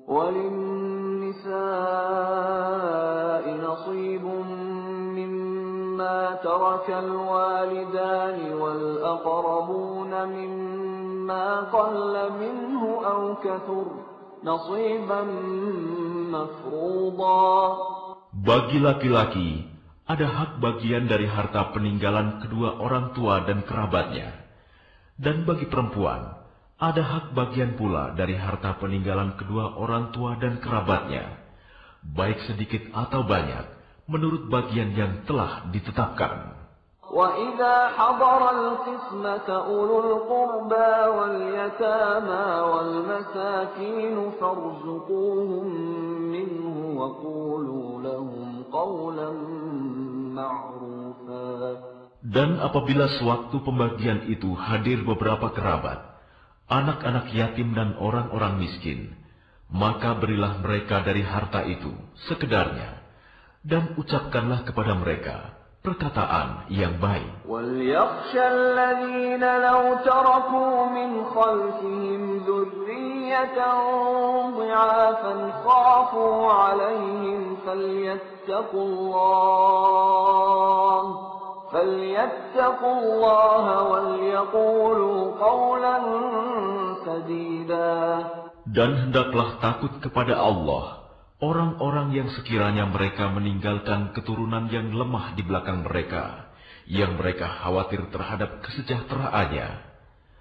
وَلِلنِّسَاءِ نَصِيبٌ مِّمَّا تَرَكَ الْوَالِدَانِ وَالْأَقْرَبُونَ مِمَّا قَلَّ مِنْهُ أَوْ كَثُرَ نَصِيبًا مَّفْرُوضًا. Bagi laki-laki ada hak bagian dari harta peninggalan kedua orang tua dan kerabatnya, dan bagi perempuan ada hak bagian pula dari harta peninggalan kedua orang tua dan kerabatnya, baik sedikit atau banyak, menurut bagian yang telah ditetapkan. وَإِذَا حَضَرَ الْقِسْمَةَ أُولُو الْقُرْبَى وَالْيَتَامَى وَالْمَسَاكِينُ فَارْزُقُوهُم مِّنْهُ وَقُولُوا لَهُمْ قَوْلًا مَّعْرُوفًا. Dan apabila sewaktu pembagian itu hadir beberapa kerabat, anak-anak yatim dan orang-orang miskin, maka berilah mereka dari harta itu sekedarnya, dan ucapkanlah kepada mereka perkataan yang baik. وَلْيَخْشَ الَّذِينَ لَوْ تَرَكُوا مِنْ خَلْفِهِمْ ذُرِّيَّةً ضِعَافًا خَافُوا عَلَيْهِمْ فَلْيَتَّقُوا اللَّهَ فَلْيَتَّقُوا اللَّهَ وَلْيَقُولُوا قَوْلًا سَدِيدًا. Dan hendaklah takut kepada Allah orang-orang yang sekiranya mereka meninggalkan keturunan yang lemah di belakang mereka, yang mereka khawatir terhadap kesejahteraannya.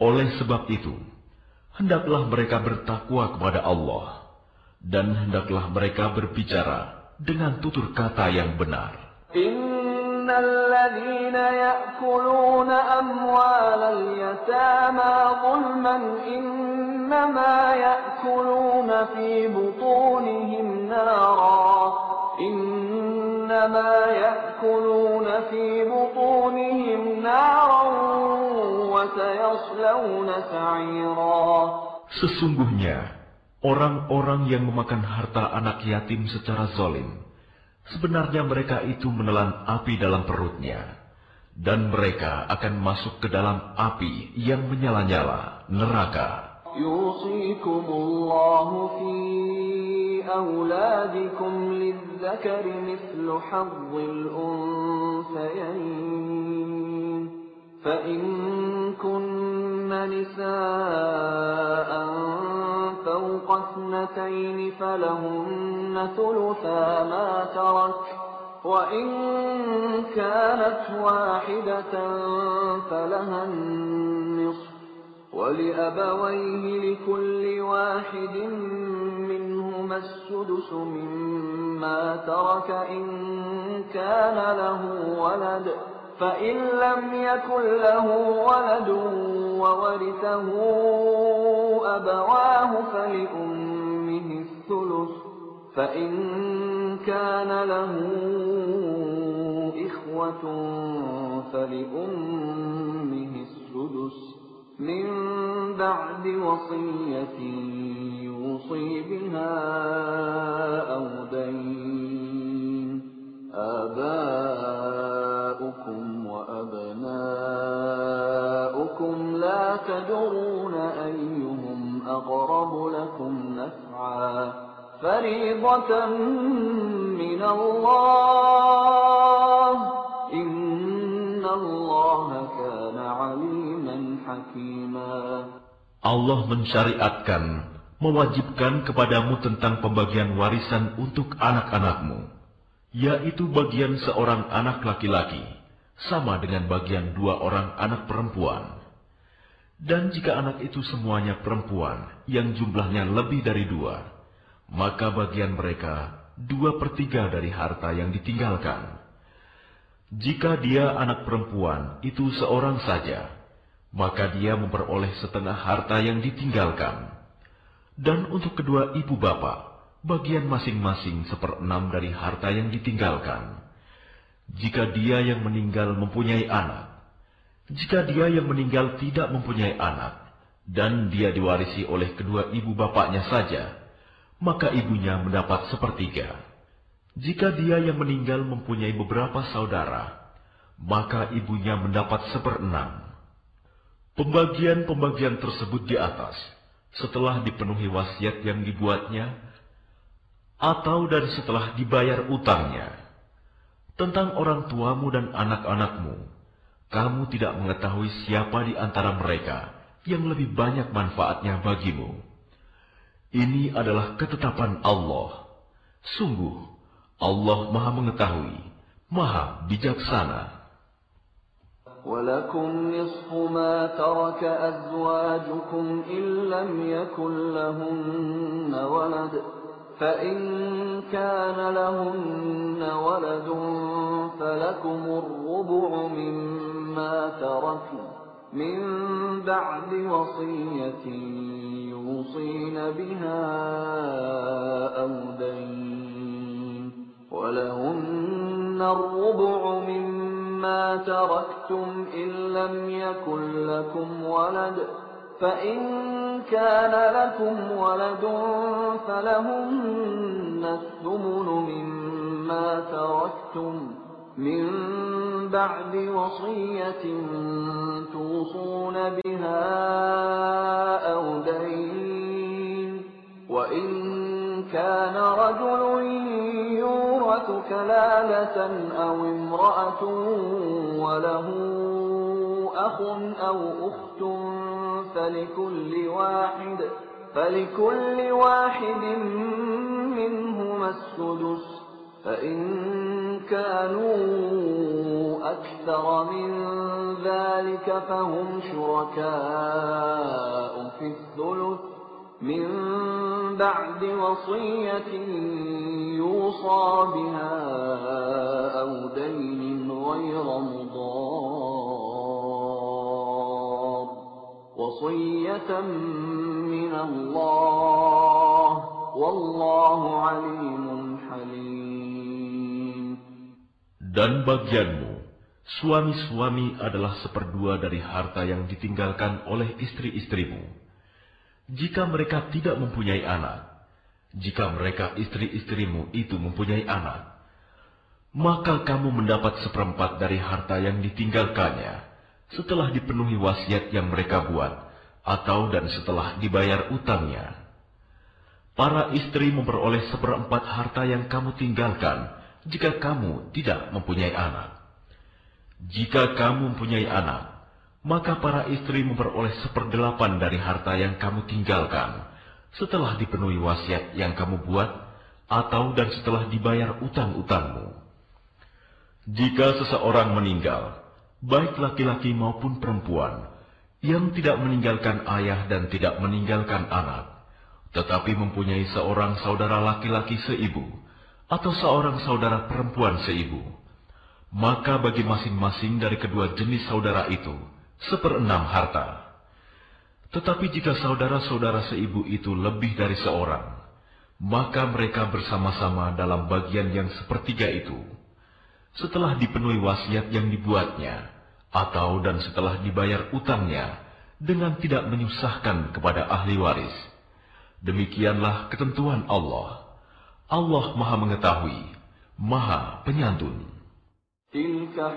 Oleh sebab itu, hendaklah mereka bertakwa kepada Allah, dan hendaklah mereka berbicara dengan tutur kata yang benar. Innal ladzina ya'kuluna amwalal yatama zulman innama ya'kuluna fi butunihim nara innama ya'kuluna fi butunihim naran wa sayaslawna sa'ira. Sesungguhnya orang-orang yang memakan harta anak yatim secara zalim, sebenarnya mereka itu menelan api dalam perutnya, dan mereka akan masuk ke dalam api yang menyala-nyala, neraka. Yusikumullahu fi awladikum lidzakari mithlu hazzil unsayayn. فإن كن نساء فوق اثنتين فلهن ثلثا ما ترك وإن كانت واحدة فلها النصف ولأبويه لكل واحد منهما السدس مما ترك إن كان له ولد فإن لم يكن له ولد وورثه أبواه فلأمه الثلث فإن كان له إخوة فلأمه السدس من بعد وصية يوصي بها أو دين آباؤكم وأبناؤكم لا تدرون أيهم أقرب لكم نفعا فريضة من الله إن الله كان عليما حكيما. Allah mensyariatkan, mewajibkan kepadamu tentang pembagian warisan untuk anak-anakmu, yaitu bagian seorang anak laki-laki, sama dengan bagian dua orang anak perempuan. Dan jika anak itu semuanya perempuan, yang jumlahnya lebih dari dua, maka bagian mereka dua per tiga dari harta yang ditinggalkan. Jika dia anak perempuan itu seorang saja, maka dia memperoleh setengah harta yang ditinggalkan. Dan untuk kedua ibu bapak, bagian masing-masing seperenam dari harta yang ditinggalkan. Jika dia yang meninggal mempunyai anak, jika dia yang meninggal tidak mempunyai anak, dan dia diwarisi oleh kedua ibu bapaknya saja, maka ibunya mendapat sepertiga. Jika dia yang meninggal mempunyai beberapa saudara, maka ibunya mendapat seperenam. Pembagian-pembagian tersebut di atas, setelah dipenuhi wasiat yang dibuatnya, atau dan setelah dibayar utangnya. Tentang orang tuamu dan anak-anakmu, kamu tidak mengetahui siapa di antara mereka yang lebih banyak manfaatnya bagimu. Ini adalah ketetapan Allah. Sungguh, Allah Maha Mengetahui, Maha Bijaksana. وَلَكُمْ نِصْفُ مَا تَرَكَ أَزْوَاجُكُمْ إِنْ لَمْ يَكُنْ لَهُنَّ وَلَدٌ فَإِنْ كَانَ لَهُنَّ وَلَدٌ فَلَكُمُ الرُّبُعُ مِمَّا تَرَكْنَ مِنْ بَعْدِ وَصِيَّةٍ يُوصِينَ بِهَا أَوْ دَيْنٍ وَلَهُنَّ الرُّبُعُ مِمَّا تَرَكْتُمْ إِنْ لَمْ يَكُنْ لَكُمْ وَلَدٌ فَإِنْ كَانَ لَكُمْ وَلَدٌ فَلَهُنَّ الثُّمُنُ مِمَّا تَرَكْتُمْ مِنْ بَعْدِ وَصِيَّةٍ تُوصُونَ بِهَا أَوْ دَيْنٍ وَإِنْ كَانَ رَجُلٌ يُورَثُ كَلَالَةً أَوْ امْرَأَةٌ وَلَهُ أَخٌ أَوْ أُخْتٌ فلكل واحد فلكل واحد منهما السدس فإن كانوا أكثر من ذلك فهم شركاء في الثلث من بعد وصية يوصى بها أو دين غير مضار وصية من الله والله عليم حليم. Dan bagianmu, suami-suami adalah seperdua dari harta yang ditinggalkan oleh istri-istrimu. Jika mereka tidak mempunyai anak, jika mereka istri-istrimu itu mempunyai anak, maka kamu mendapat seperempat dari harta yang ditinggalkannya setelah dipenuhi wasiat yang mereka buat, atau dan setelah dibayar utangnya. Para istri memperoleh seperempat harta yang kamu tinggalkan jika kamu tidak mempunyai anak. Jika kamu mempunyai anak, maka para istri memperoleh seperdelapan dari harta yang kamu tinggalkan setelah dipenuhi wasiat yang kamu buat, atau dan setelah dibayar utang-utangmu. Jika seseorang meninggal, baik laki-laki maupun perempuan, yang tidak meninggalkan ayah dan tidak meninggalkan anak, tetapi mempunyai seorang saudara laki-laki seibu, atau seorang saudara perempuan seibu, maka bagi masing-masing dari kedua jenis saudara itu seperenam harta. Tetapi jika saudara-saudara seibu itu lebih dari seorang, maka mereka bersama-sama dalam bagian yang sepertiga itu, setelah dipenuhi wasiat yang dibuatnya, atau dan setelah dibayar utangnya, dengan tidak menyusahkan kepada ahli waris. Demikianlah ketentuan Allah. Allah Maha Mengetahui, Maha Penyantun. Tilka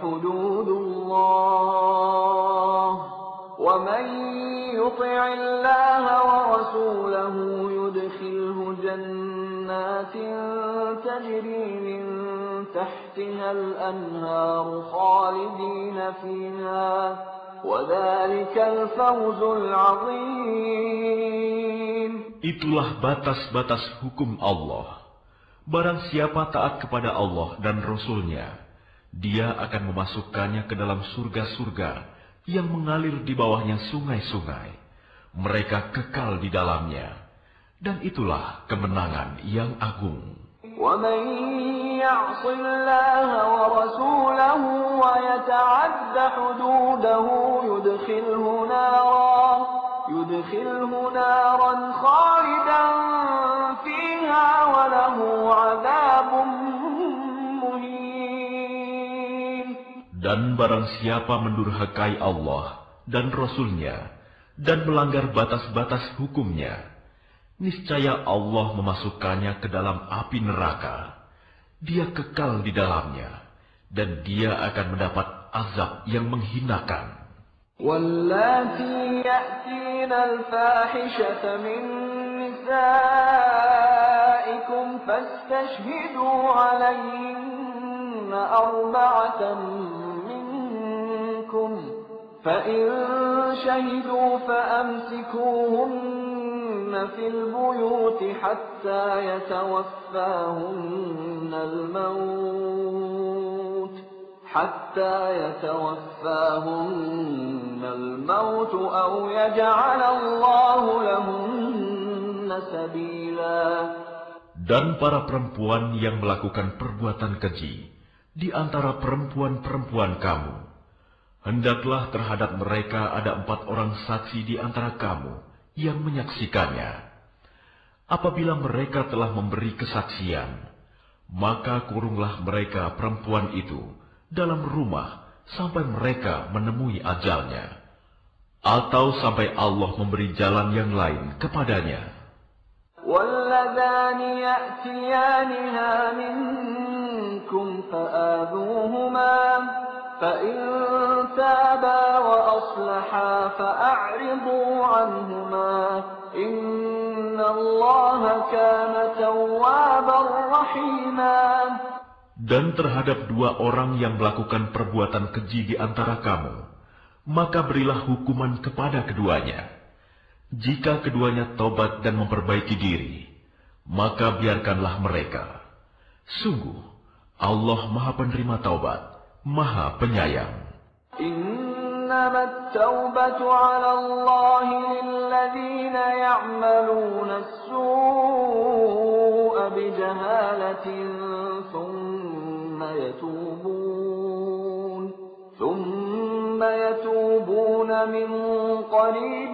hududullah, wa man yuti'illaha wa rasulahu yudkhilhu jannatin tajri min tahtiha al-anhar khalidina fiha, wa dhalikal fawzul 'azim. Itulah batas-batas hukum Allah. Barang siapa taat kepada Allah dan Rasul-Nya, dia akan memasukkannya ke dalam surga-surga yang mengalir di bawahnya sungai-sungai. Mereka kekal di dalamnya. Dan itulah kemenangan yang agung. وَمَنْ يَعْصِ اللَّهَ وَرَسُولَهُ وَيَتَعَدَّ حُدُودَهُ يُدْخِلْهُ نَارًا يُدْخِلْهُ نَارًا خَالِدًا فِيهَا وَلَهُ عَذَابٌ مُهِينٌ. Dan barang siapa mendurhakai Allah dan Rasul-Nya dan melanggar batas-batas hukumnya, niscaya Allah memasukkannya ke dalam api neraka. Dia kekal di dalamnya, dan dia akan mendapat azab yang menghinakan. وَاللَّاتِي يَأْتِينَ الْفَاحِشَةَ مِن نِّسَائِكُمْ فَاسْتَشْهِدُوا عَلَيْهِنَّ أَرْبَعَةً مِّنكُمْ فَإِن شَهِدُوا فَأَمْسِكُوهُنَّ فِي الْبُيُوتِ حَتَّى يَتَوَفَّاهُنَّ الْمَوْتُ حَتَّى يَتَوَفَّاهُنَّ الْمَوْتُ أَوْ يَجْعَلَ اللَّهُ لَهُنَّ سَبِيلًا. Dan para perempuan yang melakukan perbuatan keji di antara perempuan-perempuan kamu, hendaklah terhadap mereka ada empat orang saksi di antara kamu yang menyaksikannya. Apabila mereka telah memberi kesaksian, maka kurunglah mereka perempuan itu dalam rumah sampai mereka menemui ajalnya, atau sampai Allah memberi jalan yang lain kepadanya. وَاللَّذَانِ يَأْتِيَانِهَا مِنكُمْ فَآذُوهُمَا فَإِن تَابَا وَأَصْلَحَا فَأَعْرِضُوا عَنْهُمَا إِنَّ اللَّهَ كَانَ تَوَّابًا رَحِيمًا. Dan terhadap dua orang yang melakukan perbuatan keji di antara kamu, maka berilah hukuman kepada keduanya. Jika keduanya tobat dan memperbaiki diri, maka biarkanlah mereka. Sungguh, Allah Maha Penerima Taubat, Maha Penyayang. إنما التوبة على الله للذين يعملون السوء بجهالة ثم يتوبون ثم يتوبون من قريب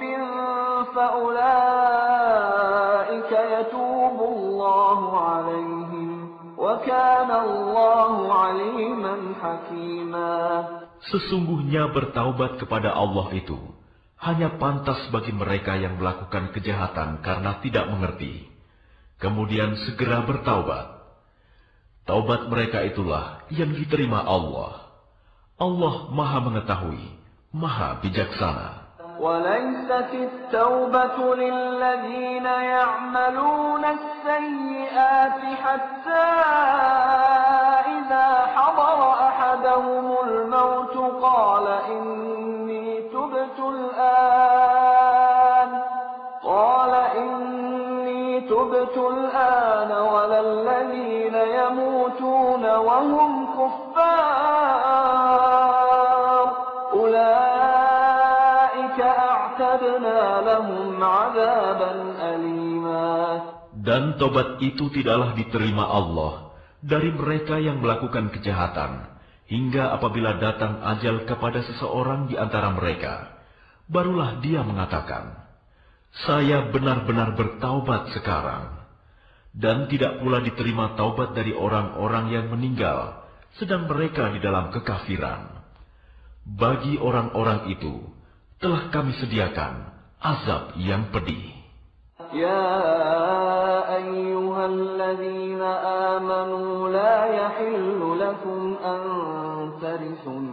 فأولئك يتوب الله عليهم وكان الله عليما حكيما. Sesungguhnya bertaubat kepada Allah itu hanya pantas bagi mereka yang melakukan kejahatan karena tidak mengerti, kemudian segera bertaubat. Taubat mereka itulah yang diterima Allah. Allah Maha Mengetahui, Maha Bijaksana. وليست التوبة للذين يعملون السيئات حتى إذا حضر أحدهم الموت قال إني تبت الآن قال إني تبت الآن ولا الذين يموتون وهم كفار أولئك Dan tobat itu tidaklah diterima Allah dari mereka yang melakukan kejahatan, hingga apabila datang ajal kepada seseorang di antara mereka, barulah dia mengatakan, saya benar-benar bertaubat sekarang. Dan tidak pula diterima taubat dari orang-orang yang meninggal, sedang mereka di dalam kekafiran. Bagi orang-orang itu, telah kami sediakan azab yang pedih. Ya ayyuhalladzina amanu la yahillu lakum an tarisun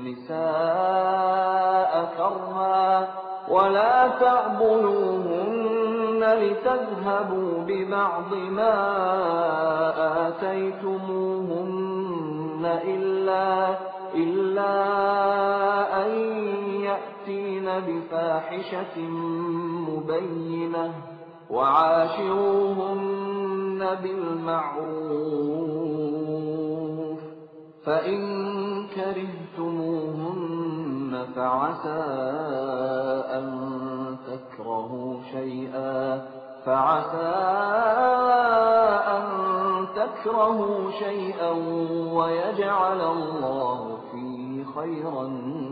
nisaa karha wa la ta'buluhunna litadhhabu bi ba'dhi ma ataytumuhunna illa illa an يأتين بفاحشة مبينة وعاشروهن بالمعروف فإن كرهتموهن فعسى أن تكرهوا شيئا فعسى أن تكرهوا شيئا ويجعل الله فيه خيرا.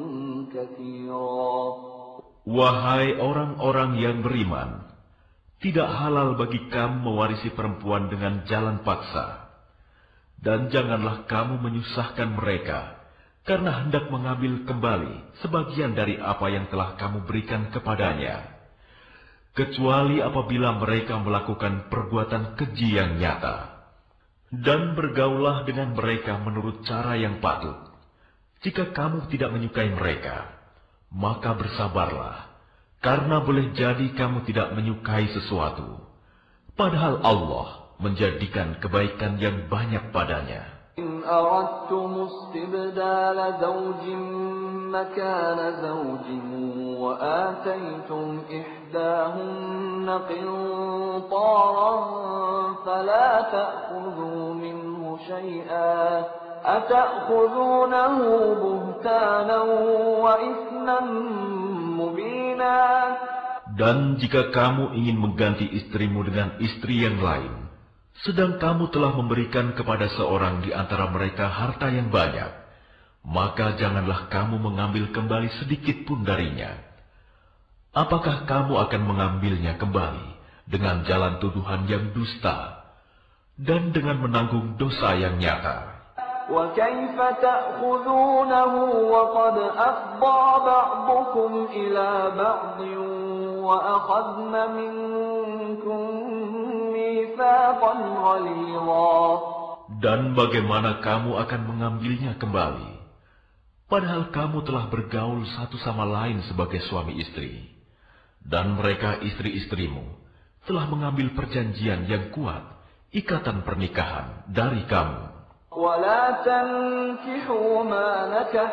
Wahai orang-orang yang beriman, tidak halal bagi kamu mewarisi perempuan dengan jalan paksa. Dan janganlah kamu menyusahkan mereka, karena hendak mengambil kembali sebagian dari apa yang telah kamu berikan kepadanya. Kecuali apabila mereka melakukan perbuatan keji yang nyata. Dan bergaullah dengan mereka menurut cara yang patut. Jika kamu tidak menyukai mereka, maka bersabarlah, karena boleh jadi kamu tidak menyukai sesuatu, padahal Allah menjadikan kebaikan yang banyak padanya. In aradtum istibdala zawjin makana zawjin wa ataytum ihdahunna qintaran fala ta'khudhu minhu shay'an أتأخذونه بهتانا وإثما مبينا. Dan jika kamu ingin mengganti istrimu dengan istri yang lain, sedang kamu telah memberikan kepada seorang di antara mereka harta yang banyak, maka janganlah kamu mengambil kembali sedikit pun darinya. Apakah kamu akan mengambilnya kembali dengan jalan tuduhan yang dusta dan dengan menanggung dosa yang nyata? وَكَيْفَ تَأْخُذُونَهُ وَقَدْ أَفْضَىٰ بَعْضُكُمْ إِلَىٰ بَعْضٍ وَأَخَذْنَ مِنكُم مِّيثَاقًا غَلِيظًا. Dan bagaimana kamu akan mengambilnya kembali, padahal kamu telah bergaul satu sama lain sebagai suami istri, dan mereka istri-istrimu telah mengambil perjanjian yang kuat, ikatan pernikahan dari kamu. ولا تنكحوا ما نكح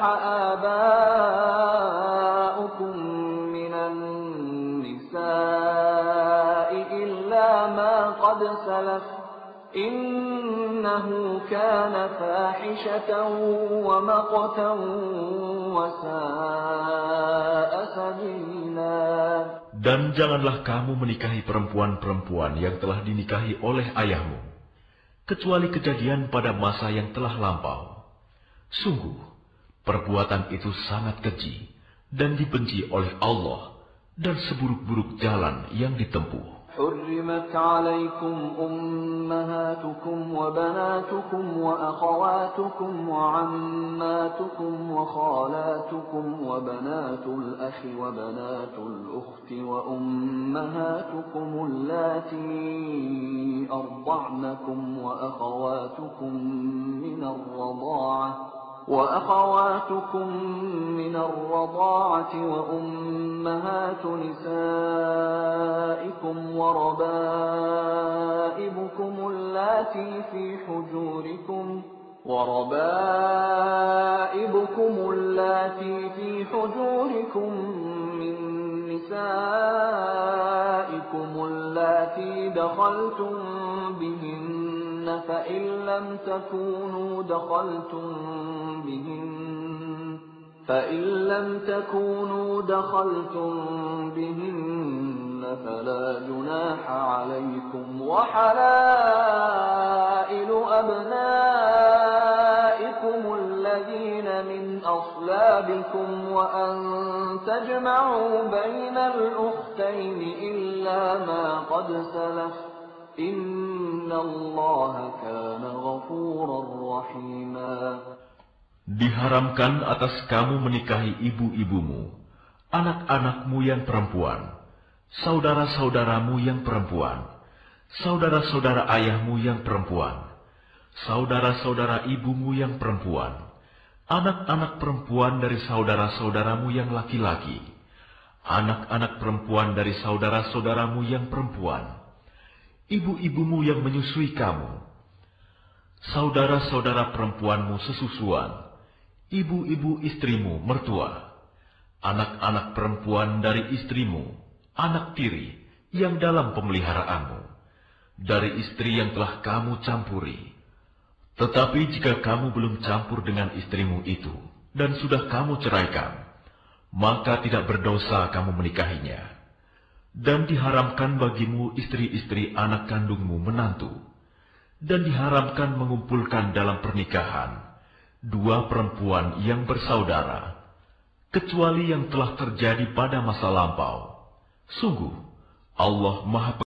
آباؤكم من النساء إلا ما قد سلف innahu kana fahishatan wa maqtan wa sa'a sabila. Dan janganlah kamu menikahi perempuan-perempuan yang telah dinikahi oleh ayahmu, kecuali kejadian pada masa yang telah lampau. Sungguh, perbuatan itu sangat keji dan dibenci oleh Allah, dan seburuk-buruk jalan yang ditempuh. حرمت عليكم أمهاتكم وبناتكم وأخواتكم وعماتكم وخالاتكم وبنات الأخ وبنات الأخت وأمهاتكم اللاتي أرضعنكم وأخواتكم من الرضاعة وأخواتكم من الرضاعة وأمهات نسائكم وربائبكم اللاتي في حجوركم وربائبكم اللاتي في حجوركم من نسائكم اللاتي دخلتم بهن فإن لم تكونوا دخلتم بهن فإن لم تكونوا دخلتم بهن فلا جناح عليكم وحلائل أبنائكم الذين من أصلابكم وأن تجمعوا بين الأختين إلا ما قد سلف إن الله كان غفورا رحيما. Diharamkan atas kamu menikahi ibu-ibumu, anak-anakmu yang perempuan, saudara-saudaramu yang perempuan, saudara-saudara ayahmu yang perempuan, saudara-saudara ibumu yang perempuan, anak-anak perempuan dari saudara-saudaramu yang laki-laki, anak-anak perempuan dari saudara-saudaramu yang perempuan, ibu-ibumu yang menyusui kamu, saudara-saudara perempuanmu sesusuan, ibu-ibu istrimu mertua, anak-anak perempuan dari istrimu, anak tiri yang dalam pemeliharaanmu, dari istri yang telah kamu campuri. Tetapi jika kamu belum campur dengan istrimu itu, dan sudah kamu ceraikan, maka tidak berdosa kamu menikahinya. Dan diharamkan bagimu istri-istri anak kandungmu menantu, dan diharamkan mengumpulkan dalam pernikahan dua perempuan yang bersaudara, kecuali yang telah terjadi pada masa lampau. Sungguh, Allah Maha